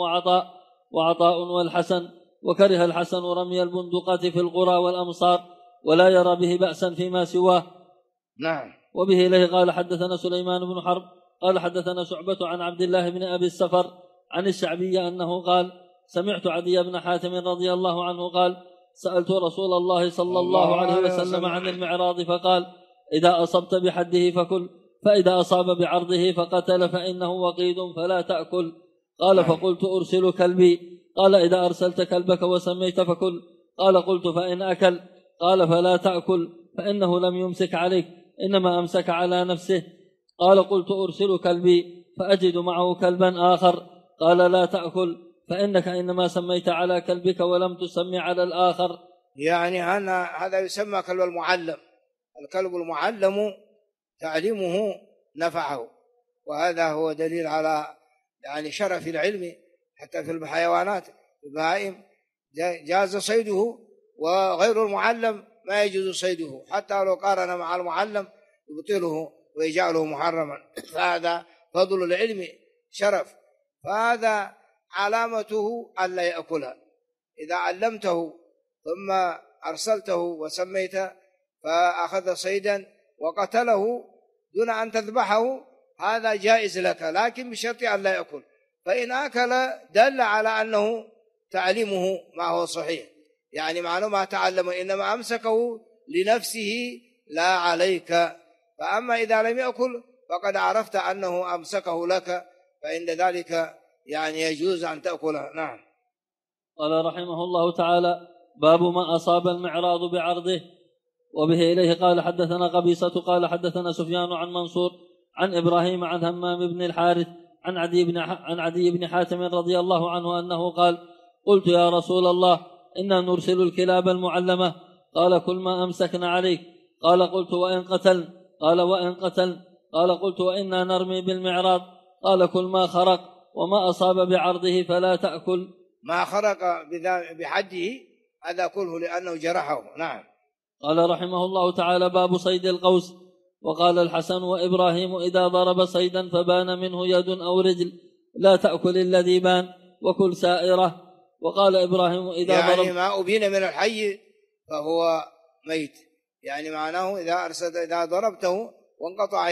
وعطاء والحسن، وكره الحسن رمي البندقة في القرى والأمصار ولا يرى به بأسا فيما سواه. نعم. وبه إليه قال حدثنا سليمان بن حرب قال حدثنا شعبة عن عبد الله بن أبي السفر عن الشعبي أنه قال سمعت عدي بن حاتم رضي الله عنه قال سألت رسول الله صلى الله عليه وسلم عن المعراض فقال إذا أصبت بحده فكل، فإذا أصاب بعرضه فقتل فإنه وقيد فلا تأكل. قال فقلت أرسل كلبي، قال إذا أرسلت كلبك وسميت فكل، قال قلت فإن أكل، قال فلا تأكل فإنه لم يمسك عليك إنما أمسك على نفسه. قال قلت أرسل كلبي فأجد معه كلبا آخر، قال لا تأكل فإنك إنما سميت على كلبك ولم تسمي على الآخر. يعني هذا يسمى كلب المعلم. الكلب المعلم تعليمه نفعه، وهذا هو دليل على يعني شرف العلم حتى في الحيوانات البهائم جاز صيده، وغير المعلم ما يجوز صيده، حتى لو قارن مع المعلم يبطله ويجعله محرما. فهذا فضل العلم شرف، فهذا علامته ألا يأكلها. إذا علمته ثم أرسلته وسميت فأخذ صيدا وقتله دون أن تذبحه هذا جائز لك، لكن بشرط أن لا يأكل. فإن أكل دل على أنه تعليمه ما هو صحيح، يعني معناه ما تعلم إنما أمسكه لنفسه لا عليك. فأما إذا لم يأكل فقد عرفت أنه أمسكه لك، فإن ذلك يعني يجوز أن تأكله. نعم. قال رحمه الله تعالى باب ما أصاب المعراض بعرضه. وبه إليه قال حدثنا قبيصة قال حدثنا سفيان عن منصور عن إبراهيم عن همام بن الحارث عن عدي بن حاتم رضي الله عنه أنه قال قلت يا رسول الله إنا نرسل الكلاب المعلمة، قال كل ما أمسكنا عليك، قال قلت وإن قتل، قال وإن قتل، قال قلت وإنا نرمي بالمعراض، قال كل ما خرق وما أصاب بعرضه فلا تأكل. ما خرق بحده هذا كله لأنه جرحه. نعم. قال رحمه الله تعالى باب صيد القوس. وقال الحسن وإبراهيم إذا ضرب صيدا فبان منه يد أو رجل لا تأكل الذي بان وكل سائرة. وقال إبراهيم إذا يعني ضرب ما أبين من الحي فهو ميت، يعني معناه إذا ضربته وانقطع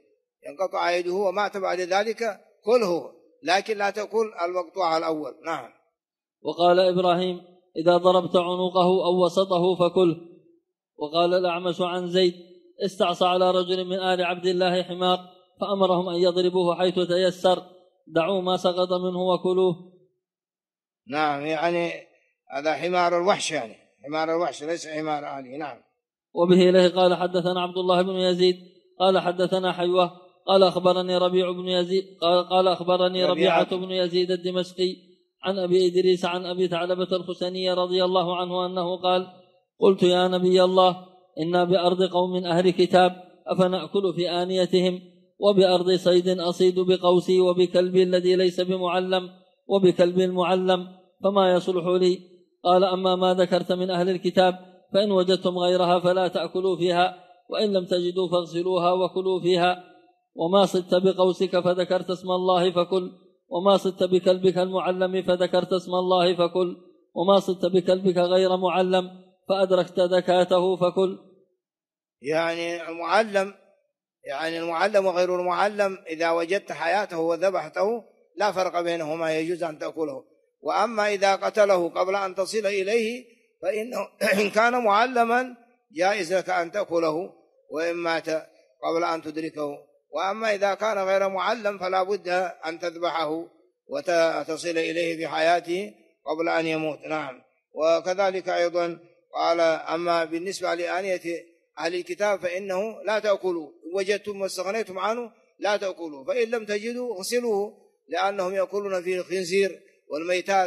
يده ومات بعد ذلك كله، لكن لا تأكل المقطوع الأول. نعم. وقال إبراهيم إذا ضربت عنقه أو وسطه فكله. وقال الأعمش عن زيد استعصى على رجل من آل عبد الله حمار فأمرهم أن يضربوه حيث تيسر، دعوا ما سقط منه وكلوه. نعم، يعني هذا حمار الوحش، يعني حمار الوحش ليس حمار آلي. نعم. وبه إليه قال حدثنا عبد الله بن يزيد قال حدثنا حيوة قال أخبرني ربيع بن يزيد قال أخبرني ربيعة بن يزيد الدمشقي عن أبي إدريس عن أبي ثعلبة الخشني رضي الله عنه أنه قال قلت يا نبي الله إنا بأرض قوم أهل كتاب أفنأكل في آنيتهم، وبأرض صيد أصيد بقوسي وبكلبي الذي ليس بمعلم وبكلب المعلم، فما يصلح لي؟ قال أما ما ذكرت من أهل الكتاب فإن وجدتم غيرها فلا تأكلوا فيها، وإن لم تجدوا فاغسلوها وكلوا فيها. وما صدت بقوسك فذكرت اسم الله فكل، وما صدت بكلبك المعلم فذكرت اسم الله فكل، وما صدت بكلبك غير معلم فأدركت ذكاته فكل. يعني المعلم وغير المعلم إذا وجدت حياته وذبحته لا فرق بينهما، يجوز أن تأكله. وأما إذا قتله قبل أن تصل إليه فإنه إن كان معلما جائز لك أن تأكله وإن مات قبل أن تدركه. وأما إذا كان غير معلم فلا بد أن تذبحه وتصل إليه في حياته قبل أن يموت. نعم. وكذلك أيضا قال أما بالنسبة لآنية أهل الكتاب فإنه لا تأكلوا، وجدتم واستغنيتم عنه لا تأكلوا، فإن لم تجدوا اغسلوه، لأنهم يأكلون فيه الخنزير والميتات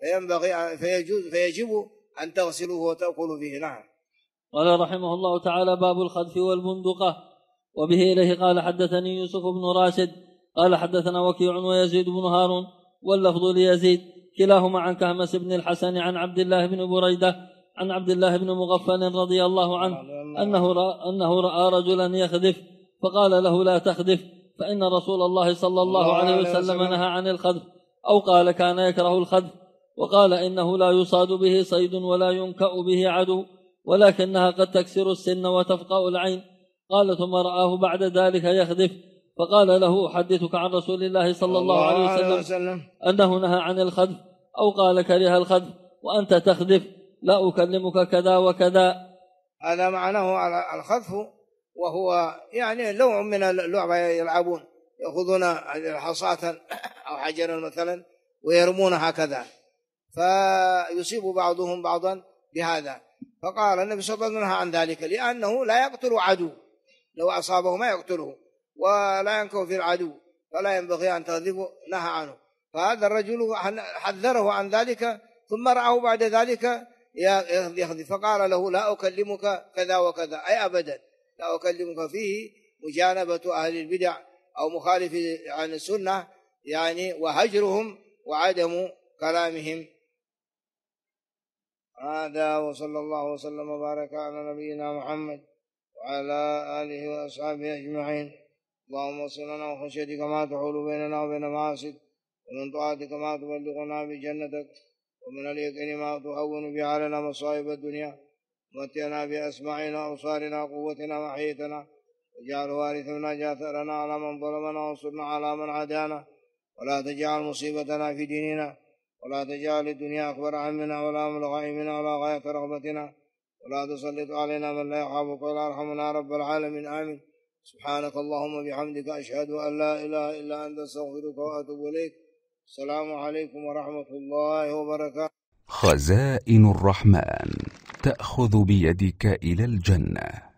فيجب أن تغسلوه وتأكلوا فيه. نعم. قال رحمه الله تعالى: باب الخذف والبندقة. وبه إليه قال حدثني يوسف بن راشد قال حدثنا وكيع ويزيد بن هارون واللفظ ليزيد كلاهما عن كهمس بن الحسن عن عبد الله بن بريدة عن عبد الله بن مغفل رضي الله عنه أنه رأى رجلا يخذف فقال له: لا تخذف، فإن رسول الله صلى الله عليه وسلم نهى عن الخذف، أو قال كان يكره الخذف، وقال إنه لا يصاد به صيد ولا ينكأ به عدو، ولكنها قد تكسر السن وتفقأ العين. قال: ثم رآه بعد ذلك يخذف فقال له: أحدثك عن رسول الله صلى الله عليه وسلم أنه نهى عن الخذف، أو قال كره الخذف وأنت تخذف، لا أكلمك كذا وكذا. هذا معناه على الخذف، وهو يعني نوع من اللعبة، يلعبون يأخذون حصاة أو حجرا مثلا ويرمون هكذا فيصيب بعضهم بعضا بهذا. فقال النبي صلى الله عليه وسلم نهى عن ذلك، لأنه لا يقتل عدو، لو أصابه ما يقتله ولا ينكو في العدو فلا ينبغي أن تغذبه، نهى عنه. فهذا الرجل حذره عن ذلك، ثم رآه بعد ذلك يخذف فقال له: لا أكلمك كذا وكذا، أي أبدا لا أكلمك. فيه مجانبة أهل البدع أو مخالف عن السنة يعني، وهجرهم وعدم كلامهم. هذا وصلى الله وسلم وبارك على نبينا محمد وعلى آله وأصحابه أجمعين. اللهم وصلنا وخشيتك ما تحول بيننا وبين معاصيك، ومن طاعتك ما تبلغنا بجنتك، ومن اليقين ما تهون به علينا مصائب الدنيا، ومتعنا بأسماعنا وأبصارنا وقوتنا وحيتنا، واجعل وارث منا جاثرنا على من ظلمنا وانصرنا على من عادانا، ولا تجعل مصيبتنا في ديننا، ولا تجعل الدنيا أكبر همنا ولا مبلغ علمنا ولا غاية رغبتنا، ولا تسلط علينا من لا يخافك ولا يرحمنا رب العالمين. آمين. سبحانك اللهم وبحمدك، أشهد أن لا إله إلا أنت، أستغفرك وأتوب إليك. السلام عليكم ورحمة الله وبركاته. خزائن الرحمن تأخذ بيدك إلى الجنة.